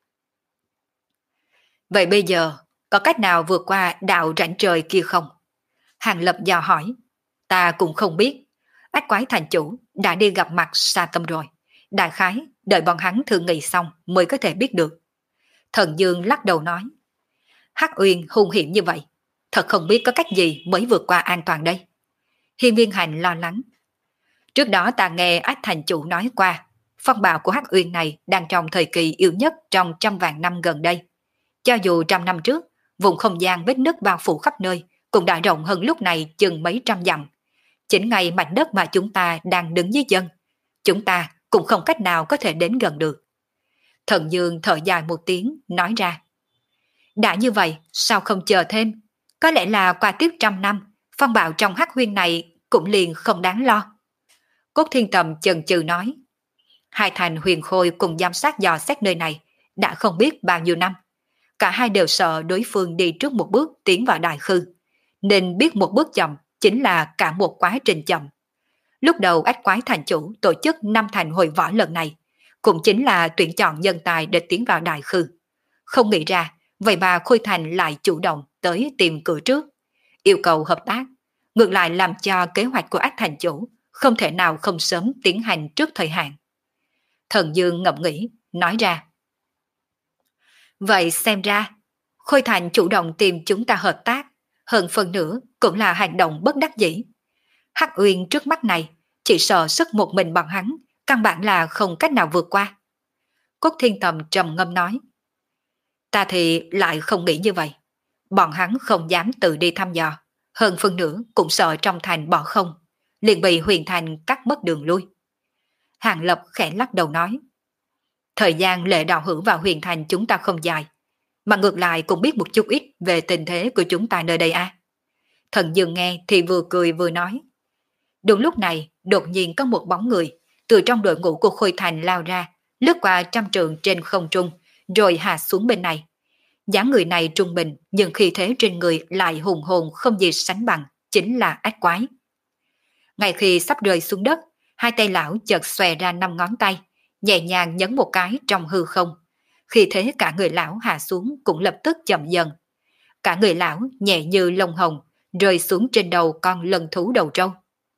Vậy bây giờ có cách nào vượt qua đạo rãnh trời kia không? Hàng Lập dò hỏi. Ta cũng không biết. Ách Quái thành chủ đã đi gặp mặt Sa Tâm rồi. Đại khái đợi bọn hắn thử nghị xong mới có thể biết được. Thần Dương lắc đầu nói. Hắc Uyên hung hiểm như vậy, thật không biết có cách gì mới vượt qua an toàn đây. Hiên Viên Hành lo lắng. Trước đó ta nghe Ách thành chủ nói qua, phong bạo của Hắc Uyên này đang trong thời kỳ yếu nhất trong trăm vạn năm gần đây. Cho dù trăm năm trước, vùng không gian vết nứt bao phủ khắp nơi cũng đã rộng hơn lúc này chừng mấy trăm dặm. Chính ngay mảnh đất mà chúng ta đang đứng dưới chân, chúng ta cũng không cách nào có thể đến gần được. Thần Dương thở dài một tiếng, nói ra. Đã như vậy, sao không chờ thêm? Có lẽ là qua tiếp trăm năm, phong bạo trong Hắc Huyên này cũng liền không đáng lo. Cốt Thiên Tầm chần chừ nói. Hai thành Huyền Khôi cùng giám sát dò xét nơi này đã không biết bao nhiêu năm. Cả hai đều sợ đối phương đi trước một bước tiến vào đại khư, nên biết một bước chậm chính là cả một quá trình chậm. Lúc đầu Ách Quái thành chủ tổ chức năm thành hội võ lần này, cũng chính là tuyển chọn nhân tài để tiến vào đại khư. Không nghĩ ra, vậy mà Khôi Thành lại chủ động tới tìm cửa trước, yêu cầu hợp tác, ngược lại làm cho kế hoạch của Ách thành chủ không thể nào không sớm tiến hành trước thời hạn. Thần Dương ngẫm nghĩ, nói ra. Vậy xem ra, Khôi Thành chủ động tìm chúng ta hợp tác, hơn phần nữa cũng là hành động bất đắc dĩ. Hắc Uyên trước mắt này, chỉ sợ sức một mình bọn hắn, căn bản là không cách nào vượt qua. Cốt Thiên Tầm trầm ngâm nói. Ta thì lại không nghĩ như vậy. Bọn hắn không dám tự đi thăm dò, hơn phần nữa cũng sợ trong thành bỏ không, liền bị Huyền Thành cắt mất đường lui. Hàng Lập khẽ lắc đầu nói. Thời gian Lệ Đạo Hữu vào Huyền Thành chúng ta không dài, mà ngược lại cũng biết một chút ít về tình thế của chúng ta nơi đây à. Thần Dương nghe thì vừa cười vừa nói. Đúng lúc này, đột nhiên có một bóng người từ trong đội ngũ của Khôi Thành lao ra, lướt qua trăm trượng trên không trung, rồi hạ xuống bên này. Dáng người này trung bình, nhưng khí thế trên người lại hùng hồn không gì sánh bằng, chính là Ách Quái. Ngay khi sắp rơi xuống đất, hai tay lão chợt xòe ra năm ngón tay, nhẹ nhàng nhấn một cái trong hư không. Khi thế cả người lão hạ xuống cũng lập tức chậm dần. Cả người lão nhẹ như lông hồng, rơi xuống trên đầu con lân thú đầu trâu.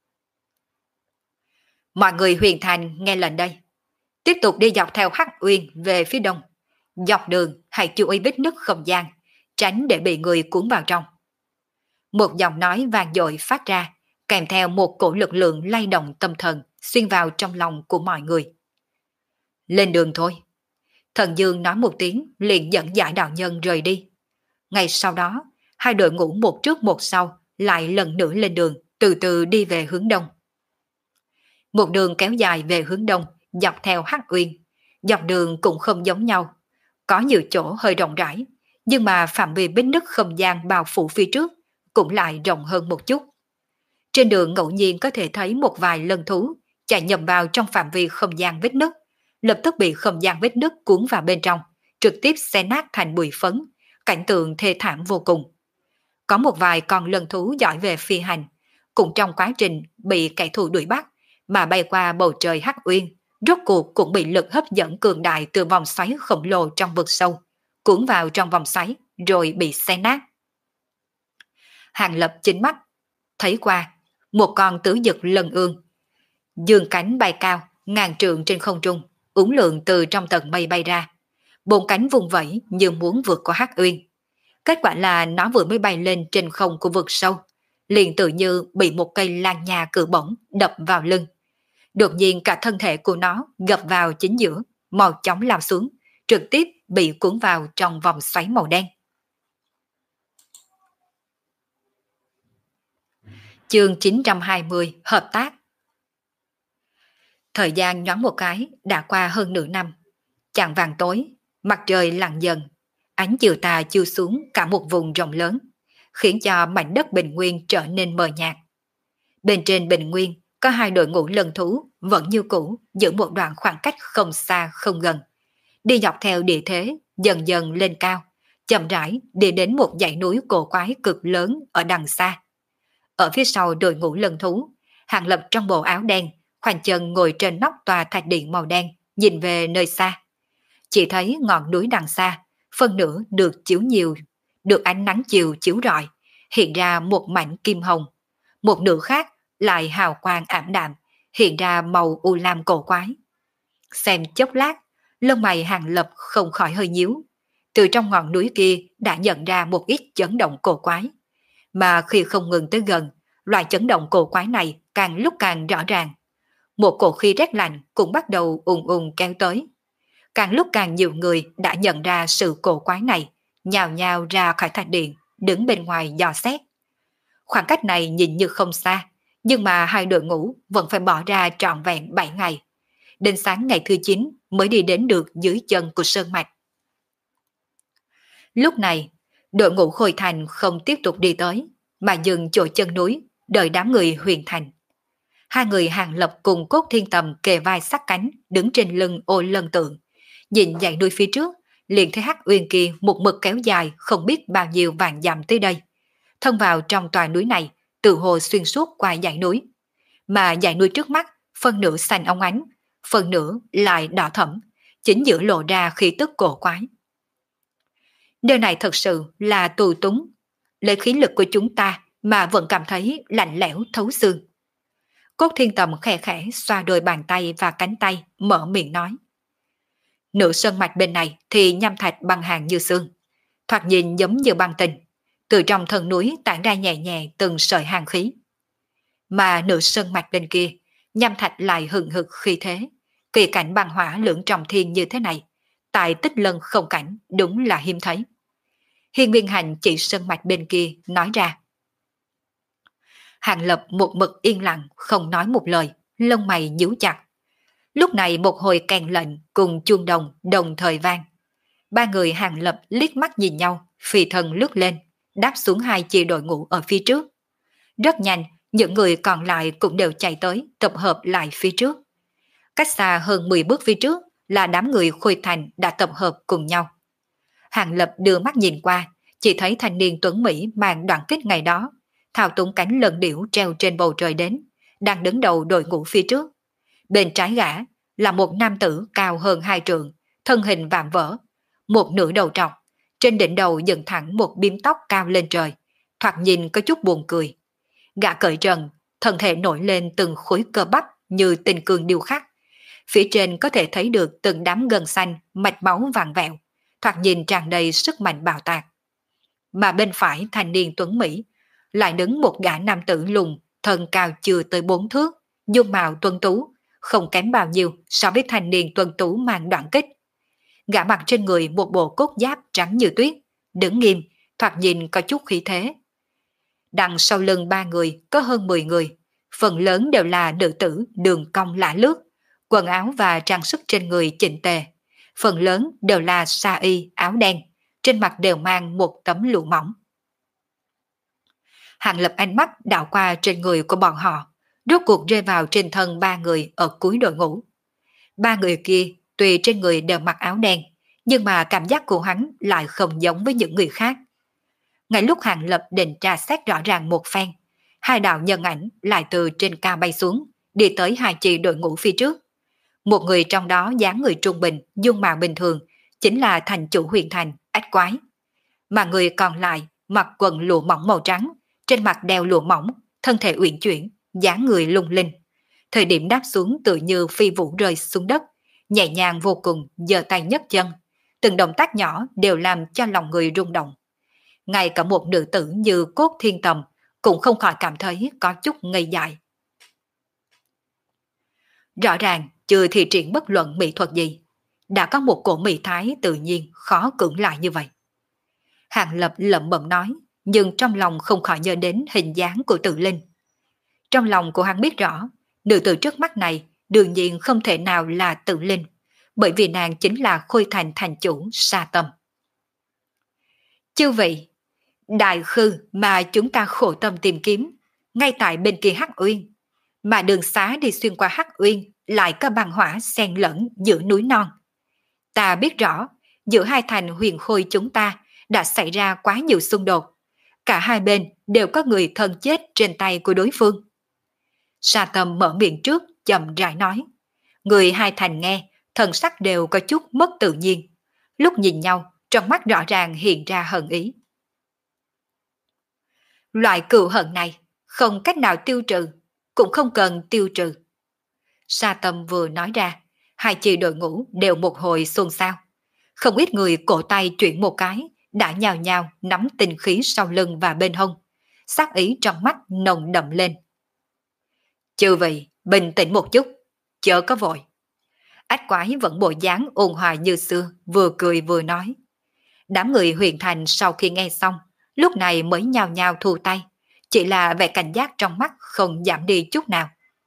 Mọi người Huyền Thành nghe lệnh đây. Tiếp tục đi dọc theo Hắc Uyên về phía đông. Dọc đường hãy chú ý vết nứt không gian, tránh để bị người cuốn vào trong. Một giọng nói vang dội phát ra, kèm theo một cổ lực lượng lay động tâm thần xuyên vào trong lòng của mọi người. Lên đường thôi. Thần Dương nói một tiếng liền dẫn giải đạo nhân rời đi. Ngay sau đó, hai đội ngũ một trước một sau lại lần nữa lên đường, từ từ đi về hướng đông. Một đường kéo dài về hướng đông, dọc theo Hắc Uyên. Dọc đường cũng không giống nhau. Có nhiều chỗ hơi rộng rãi, nhưng mà phạm vi vết nứt không gian bao phủ phía trước cũng lại rộng hơn một chút. Trên đường ngẫu nhiên có thể thấy một vài lân thú chạy nhầm vào trong phạm vi không gian vết nứt, lập tức bị không gian vết nứt cuốn vào bên trong, trực tiếp xé nát thành bụi phấn, cảnh tượng thê thảm vô cùng. Có một vài con lân thú giỏi về phi hành, cũng trong quá trình bị kẻ thù đuổi bắt mà bay qua bầu trời Hắc Uyên, rốt cuộc cũng bị lực hấp dẫn cường đại từ vòng xoáy khổng lồ trong vực sâu, cuốn vào trong vòng xoáy rồi bị xé nát. Hàng Lập chính mắt thấy qua một con tứ dực lân ương, dương cánh bay cao ngàn trượng trên không trung, uốn lượn từ trong tầng mây bay ra, bốn cánh vung vẩy như muốn vượt qua Hắc Uyên. Kết quả là nó vừa mới bay lên trên không của vực sâu, liền tự như bị một cây lan nha cự bổng đập vào lưng. Đột nhiên cả thân thể của nó gập vào chính giữa, mau chóng lao xuống, trực tiếp bị cuốn vào trong vòng xoáy màu đen. Chương chín trăm hai mươi Hợp tác. Thời gian nhoáng một cái đã qua hơn nửa năm. Chạng vàng tối, mặt trời lặn dần, ánh chiều tà chiếu xuống cả một vùng rộng lớn, khiến cho mảnh đất bình nguyên trở nên mờ nhạt. Bên trên bình nguyên có hai đội ngũ lân thú vẫn như cũ, giữ một đoạn khoảng cách không xa không gần, đi dọc theo địa thế dần dần lên cao, chậm rãi đi đến một dãy núi cổ quái cực lớn ở đằng xa. Ở phía sau đội ngũ lân thú, Hàng Lập trong bộ áo đen, khoanh chân ngồi trên nóc tòa thạch điện màu đen, nhìn về nơi xa. Chỉ thấy ngọn núi đằng xa, phân nửa được chiếu nhiều, được ánh nắng chiều chiếu rọi, hiện ra một mảnh kim hồng. Một nửa khác lại hào quang ảm đạm, hiện ra màu u lam cổ quái. Xem chốc lát, lông mày Hàng Lập không khỏi hơi nhíu. Từ trong ngọn núi kia đã nhận ra một ít chấn động cổ quái. Mà khi không ngừng tới gần, loại chấn động cổ quái này càng lúc càng rõ ràng. Một cổ khí rét lạnh cũng bắt đầu ùn ùn kéo tới. Càng lúc càng nhiều người đã nhận ra sự cổ quái này, nhào nhào ra khỏi thạch điện, đứng bên ngoài dò xét. Khoảng cách này nhìn như không xa, nhưng mà hai đội ngũ vẫn phải bỏ ra trọn vẹn bảy ngày. Đến sáng ngày thứ chín mới đi đến được dưới chân của sơn mạch. Lúc này, đội ngũ Khôi Thành không tiếp tục đi tới, mà dừng chỗ chân núi, đợi đám người Huyền Thành. Hai người Hàng Lập cùng Cốt Thiên Tầm kề vai sát cánh, đứng trên lưng Ô Lân Tượng. Nhìn dãy núi phía trước, liền thấy Hắc Uyên kia một mực kéo dài không biết bao nhiêu vạn dặm tới đây. Thông vào trong tòa núi này, tự hồ xuyên suốt qua dãy núi. Mà dãy núi trước mắt, phần nửa xanh óng ánh, phần nửa lại đỏ thẫm, chính giữa lộ ra khí tức cổ quái. Nơi này thật sự là tù túng, lấy khí lực của chúng ta mà vẫn cảm thấy lạnh lẽo thấu xương. Cốt Thiên Tầm khẽ khẽ xoa đôi bàn tay và cánh tay, mở miệng nói. Nửa sơn mạch bên này thì nham thạch băng hàng như xương, thoạt nhìn giống như băng tinh, từ trong thân núi tản ra nhẹ nhẹ từng sợi hàng khí. Mà nửa sơn mạch bên kia, nham thạch lại hừng hực khí thế, kỳ cảnh băng hỏa lưỡng trọng thiên như thế này, tại Tích Lân không cảnh đúng là hiếm thấy. Hiên Viên Hành chỉ sơn mạch bên kia nói ra. Hàng Lập một mực yên lặng không nói một lời, lông mày nhíu chặt. Lúc này một hồi kèn lệnh cùng chuông đồng đồng thời vang. Ba người Hàng Lập liếc mắt nhìn nhau, phi thân lướt lên, đáp xuống hai chia đội ngũ ở phía trước. Rất nhanh, những người còn lại cũng đều chạy tới, tập hợp lại phía trước. Cách xa hơn mười bước phía trước là đám người Khôi Thành đã tập hợp cùng nhau. Hàng Lập đưa mắt nhìn qua, chỉ thấy thanh niên tuấn Mỹ mang đoạn kích ngày đó, thao túng cánh lân điểu treo trên bầu trời đến, đang đứng đầu đội ngũ phía trước. Bên trái gã là một nam tử cao hơn hai trượng, thân hình vạm vỡ, một nửa đầu trọc, trên đỉnh đầu dựng thẳng một bím tóc cao lên trời, thoạt nhìn có chút buồn cười. Gã cởi trần, thân thể nổi lên từng khối cơ bắp như tinh cương điêu khắc. Phía trên có thể thấy được từng đám gân xanh, mạch máu vàng vẹo, thoạt nhìn tràn đầy sức mạnh bạo tạc. Mà bên phải thanh niên tuấn Mỹ lại đứng một gã nam tử lùn, thân cao chưa tới bốn thước, dung mạo tuấn tú, không kém bao nhiêu so với thanh niên tuấn tú mang đoạn kích. Gã mặc trên người một bộ cốt giáp trắng như tuyết, đứng nghiêm, thoạt nhìn có chút khí thế. Đằng sau lưng ba người có hơn mười người, phần lớn đều là nữ tử đường cong lả lướt, quần áo và trang sức trên người chỉnh tề. Phần lớn đều là sa y, áo đen, trên mặt đều mang một tấm lụa mỏng. Hàng Lập ánh mắt đảo qua trên người của bọn họ, rốt cuộc rơi vào trên thân ba người ở cuối đội ngũ. Ba người kia tuy trên người đều mặc áo đen, nhưng mà cảm giác của hắn lại không giống với những người khác. Ngay lúc Hàng Lập định tra xét rõ ràng một phen, hai đạo nhân ảnh lại từ trên cao bay xuống, đi tới hai chi đội ngũ phía trước. Một người trong đó dáng người trung bình, dung mạo bình thường, chính là thành chủ Huyền Thành, Ách Quái. Mà người còn lại mặc quần lụa mỏng màu trắng, trên mặt đeo lụa mỏng, thân thể uyển chuyển, dáng người lung linh. Thời điểm đáp xuống tự như phi vũ rơi xuống đất, nhẹ nhàng vô cùng, giơ tay nhấc chân. Từng động tác nhỏ đều làm cho lòng người rung động. Ngay cả một nữ tử như Cốt Thiên Tầm cũng không khỏi cảm thấy có chút ngây dại. Rõ ràng chưa thi triển bất luận mỹ thuật gì, đã có một cổ mỹ thái tự nhiên khó cưỡng lại như vậy. Hàng Lập lẩm bẩm nói, nhưng trong lòng không khỏi nhớ đến hình dáng của Tự Linh. Trong lòng của hắn biết rõ, nữ tử trước mắt này đương nhiên không thể nào là Tự Linh, bởi vì nàng chính là Khôi Thành thành chủ Sa Tâm. Chư vị, đại khư mà chúng ta khổ tâm tìm kiếm, ngay tại bên kia Hắc Uyên, mà đường xá đi xuyên qua Hắc Uyên lại có băng hỏa xen lẫn giữa núi non. Ta biết rõ, giữa hai thành huyền khôi chúng ta đã xảy ra quá nhiều xung đột. Cả hai bên đều có người thân chết trên tay của đối phương. Sa Tâm mở miệng trước, chậm rãi nói. Người hai thành nghe, thần sắc đều có chút mất tự nhiên. Lúc nhìn nhau, trong mắt rõ ràng hiện ra hận ý. Loại cừu hận này không cách nào tiêu trừ, cũng không cần tiêu trừ. Sa Tâm vừa nói ra, hai chi đội ngũ đều một hồi xôn xao. Không ít người cổ tay chuyển một cái, đã nhào nhào nắm tinh khí sau lưng và bên hông. Sát ý trong mắt nồng đậm lên. Chư vị, bình tĩnh một chút, chớ có vội. Ách Quái vẫn bộ dáng ôn hòa như xưa, vừa cười vừa nói. Đám người Huyền Thành sau khi nghe xong, lúc này mới nhào nhào thu tay, chỉ là vẻ cảnh giác trong mắt không giảm đi chút nào.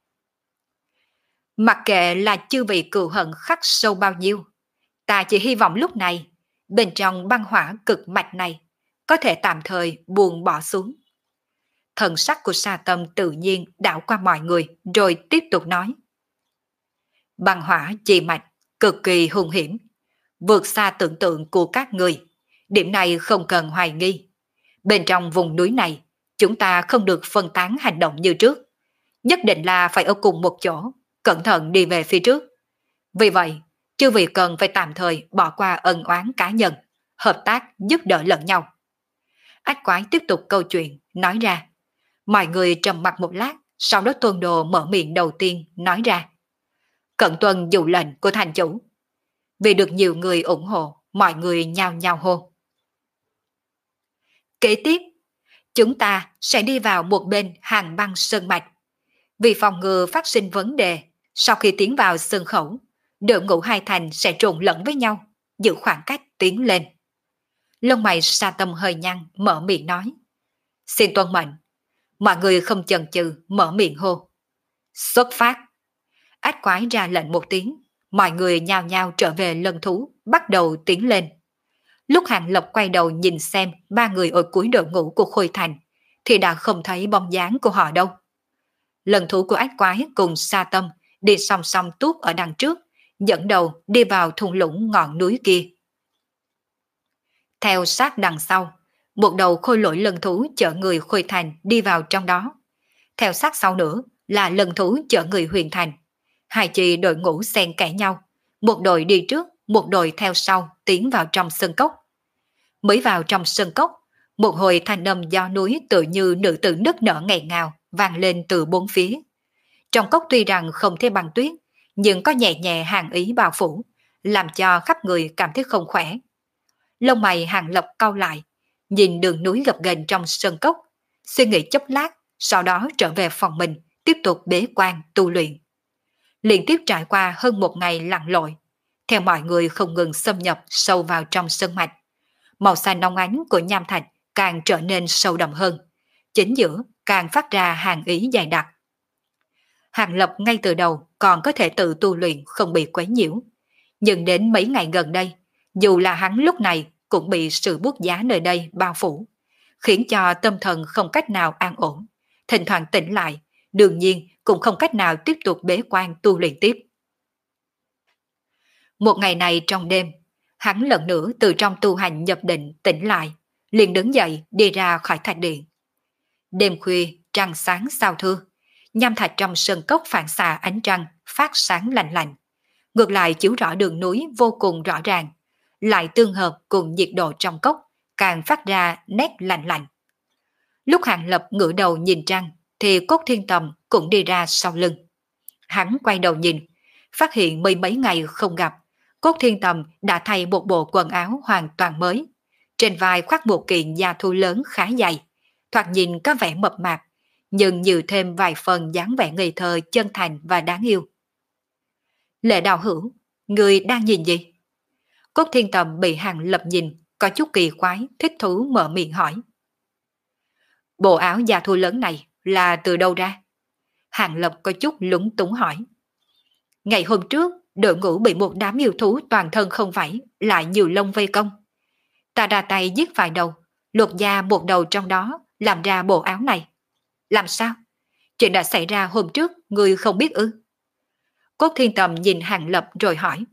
Mặc kệ là chư vị cừu hận khắc sâu bao nhiêu, ta chỉ hy vọng lúc này, bên trong băng hỏa cực mạch này, có thể tạm thời buông bỏ xuống. Thần sắc của Sa Tâm tự nhiên đảo qua mọi người, rồi tiếp tục nói. Băng hỏa chi mạch, cực kỳ hung hiểm, vượt xa tưởng tượng của các người. Điểm này không cần hoài nghi. Bên trong vùng núi này, chúng ta không được phân tán hành động như trước. Nhất định là phải ở cùng một chỗ, cẩn thận đi về phía trước. Vì vậy, chư vị cần phải tạm thời bỏ qua ân oán cá nhân, hợp tác giúp đỡ lẫn nhau. Ách Quái tiếp tục câu chuyện, nói ra. Mọi người trầm mặc một lát, sau đó Tôn Đồ mở miệng đầu tiên, nói ra. Cận tuân dụ lệnh của thành chủ. Vì được nhiều người ủng hộ, mọi người nhao nhao hô. Kế tiếp, chúng ta sẽ đi vào một bên hàng băng sơn mạch. Vì phòng ngừa phát sinh vấn đề, sau khi tiến vào sơn khẩu, đội ngũ hai thành sẽ trộn lẫn với nhau, giữ khoảng cách tiến lên. Lông mày Sa Tâm hơi nhăn, mở miệng nói. Xin tuân mệnh. Mọi người không chần chừ, mở miệng hô. Xuất phát. Ách Quái ra lệnh một tiếng, mọi người nhao nhao trở về lân thú, bắt đầu tiến lên. Lúc Hàng Lập quay đầu nhìn xem ba người ở cuối đội ngũ của Khôi Thành, thì đã không thấy bóng dáng của họ đâu. Lân thú của Ách Quái cùng Sa Tâm đi song song tuốt ở đằng trước, dẫn đầu đi vào thung lũng ngọn núi kia. Theo sát đằng sau, một đầu khôi lỗi lân thú chở người Khôi Thành đi vào trong đó. Theo sát sau nữa là lân thú chở người Huyền Thành. Hai chi đội ngũ xen kẽ nhau, một đội đi trước, một đội theo sau tiến vào trong sơn cốc. Mới vào trong sơn cốc, một hồi thanh âm do núi tự như nữ tử nức nở nghẹn ngào vang lên từ bốn phía. Trong cốc tuy rằng không thấy băng tuyết, nhưng có nhẹ nhẹ hàn ý bao phủ, làm cho khắp người cảm thấy không khỏe. Lông mày Hàng Lập cau lại, nhìn đường núi gập ghềnh trong sơn cốc, suy nghĩ chốc lát, sau đó trở về phòng mình, tiếp tục bế quan tu luyện. Liên tiếp trải qua hơn một ngày lặn lội, theo mọi người không ngừng xâm nhập sâu vào trong sơn mạch. Màu xanh nóng ánh của nham thạch càng trở nên sâu đậm hơn, chính giữa càng phát ra hàn ý dày đặc. Hàng Lập ngay từ đầu còn có thể tự tu luyện không bị quấy nhiễu, nhưng đến mấy ngày gần đây, dù là hắn lúc này cũng bị sự buốt giá nơi đây bao phủ, khiến cho tâm thần không cách nào an ổn, thỉnh thoảng tỉnh lại, đương nhiên cũng không cách nào tiếp tục bế quan tu luyện tiếp. Một ngày này trong đêm, hắn lần nữa từ trong tu hành nhập định tỉnh lại, liền đứng dậy đi ra khỏi thạch điện. Đêm khuya, trăng sáng sao thưa, nham thạch trong sơn cốc phản xạ ánh trăng, phát sáng lạnh lạnh. Ngược lại chiếu rõ đường núi vô cùng rõ ràng, lại tương hợp cùng nhiệt độ trong cốc, càng phát ra nét lạnh lạnh. Lúc Hàng Lập ngửa đầu nhìn trăng, thì Cốt Thiên Tầm cũng đi ra sau lưng. Hắn quay đầu nhìn, phát hiện mấy mấy ngày không gặp, Cốt Thiên Tầm đã thay một bộ quần áo hoàn toàn mới. Trên vai khoác một kiện da thú lớn khá dày, thoạt nhìn có vẻ mập mạp, nhưng nhiều thêm vài phần dáng vẻ ngây thơ, chân thành và đáng yêu. Lệ Đạo Hữu, người đang nhìn gì? Cốt Thiên Tầm bị Hàng Lập nhìn, có chút kỳ quái, thích thú mở miệng hỏi. Bộ áo da thú lớn này là từ đâu ra? Hàng Lập có chút lúng túng hỏi. Ngày hôm trước, đội ngũ bị một đám yêu thú toàn thân không vảy, lại nhiều lông vây công. Ta ra tay giết vài đầu, lột da một đầu trong đó, làm ra bộ áo này. Làm sao? Chuyện đã xảy ra hôm trước, người không biết ư? Cốt Thiên Tầm nhìn Hàng Lập rồi hỏi.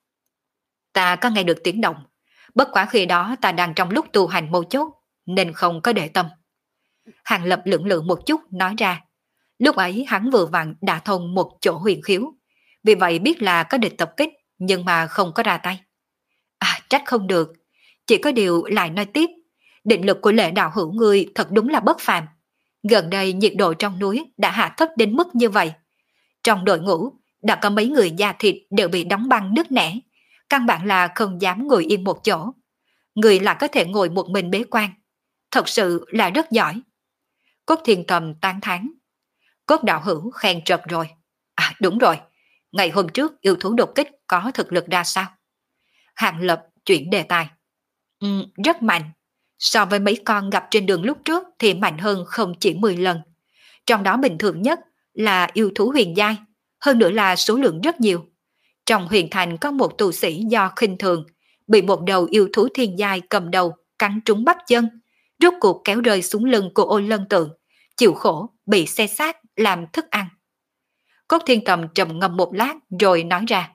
Ta có nghe được tiếng động, bất quá khi đó ta đang trong lúc tu hành mâu chốt, nên không có để tâm. Hàng Lập lưỡng lự một chút nói ra. Lúc ấy hắn vừa vặn đã thông một chỗ huyền khiếu, vì vậy biết là có địch tập kích, nhưng mà không có ra tay. À, trách không được, chỉ có điều lại nói tiếp, định lực của Lệ Đạo Hữu ngươi thật đúng là bất phàm. Gần đây nhiệt độ trong núi đã hạ thấp đến mức như vậy. Trong đội ngũ đã có mấy người da thịt đều bị đóng băng nứt nẻ, căn bản là không dám ngồi yên một chỗ. Người lại có thể ngồi một mình bế quan, thật sự là rất giỏi. Cốt Thiên Tầm tán thán. Cốt Đạo Hữu khen trật rồi. À đúng rồi, ngày hôm trước yêu thú đột kích có thực lực ra sao? Hàng Lập chuyển đề tài. Ừ, rất mạnh. So với mấy con gặp trên đường lúc trước thì mạnh hơn không chỉ mười lần. Trong đó bình thường nhất là yêu thú huyền giai, hơn nữa là số lượng rất nhiều. Trong huyền thành có một tù sĩ do khinh thường, bị một đầu yêu thú thiên giai cầm đầu cắn trúng bắp chân, rốt cuộc kéo rơi xuống lưng của Ôn Lân Tượng, chịu khổ bị xe sát làm thức ăn. Cốt Thiên Tầm trầm ngâm một lát rồi nói ra.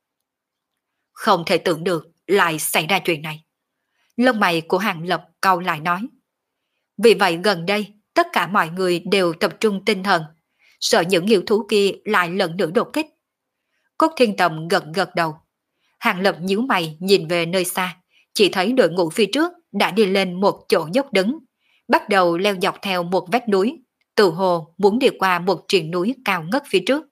Không thể tưởng được lại xảy ra chuyện này. Lông mày của Hàng Lập cau lại nói. Vì vậy gần đây tất cả mọi người đều tập trung tinh thần, sợ những yêu thú kia lại lần nữa đột kích. Cốt Thiên Tầm gật gật đầu. Hàng Lập nhíu mày nhìn về nơi xa, chỉ thấy đội ngũ phía trước đã đi lên một chỗ dốc đứng, bắt đầu leo dọc theo một vách núi, từ hồ muốn đi qua một triền núi cao ngất phía trước.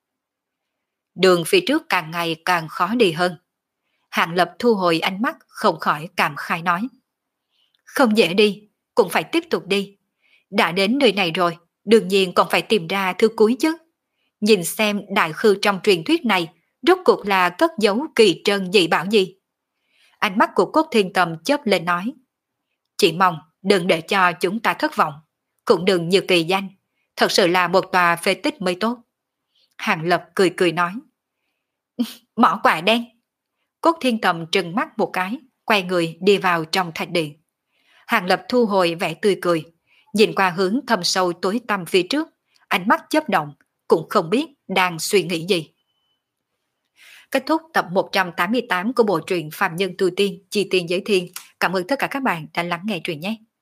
Đường phía trước càng ngày càng khó đi hơn. Hàng Lập thu hồi ánh mắt không khỏi cảm khai nói. Không dễ đi, cũng phải tiếp tục đi. Đã đến nơi này rồi, đương nhiên còn phải tìm ra thứ cuối chứ. Nhìn xem đại khư trong truyền thuyết này rốt cuộc là cất giấu kỳ trân dị bảo gì. Ánh mắt của Cốt Thiên Tầm chớp lên nói. Chỉ mong đừng để cho chúng ta thất vọng, cũng đừng như kỳ danh, thật sự là một tòa phế tích mới tốt. Hàng Lập cười cười nói. Mỏ quả đen. Cốt Thiên Tầm trừng mắt một cái, quay người đi vào trong thạch điện. Hàng Lập thu hồi vẻ tươi cười, nhìn qua hướng thâm sâu tối tăm phía trước, ánh mắt chớp động, cũng không biết đang suy nghĩ gì. Kết thúc tập một trăm tám mươi tám của bộ truyện Phàm Nhân Tu Tiên, Chi Tiên Giới Thiên. Cảm ơn tất cả các bạn đã lắng nghe truyện nhé.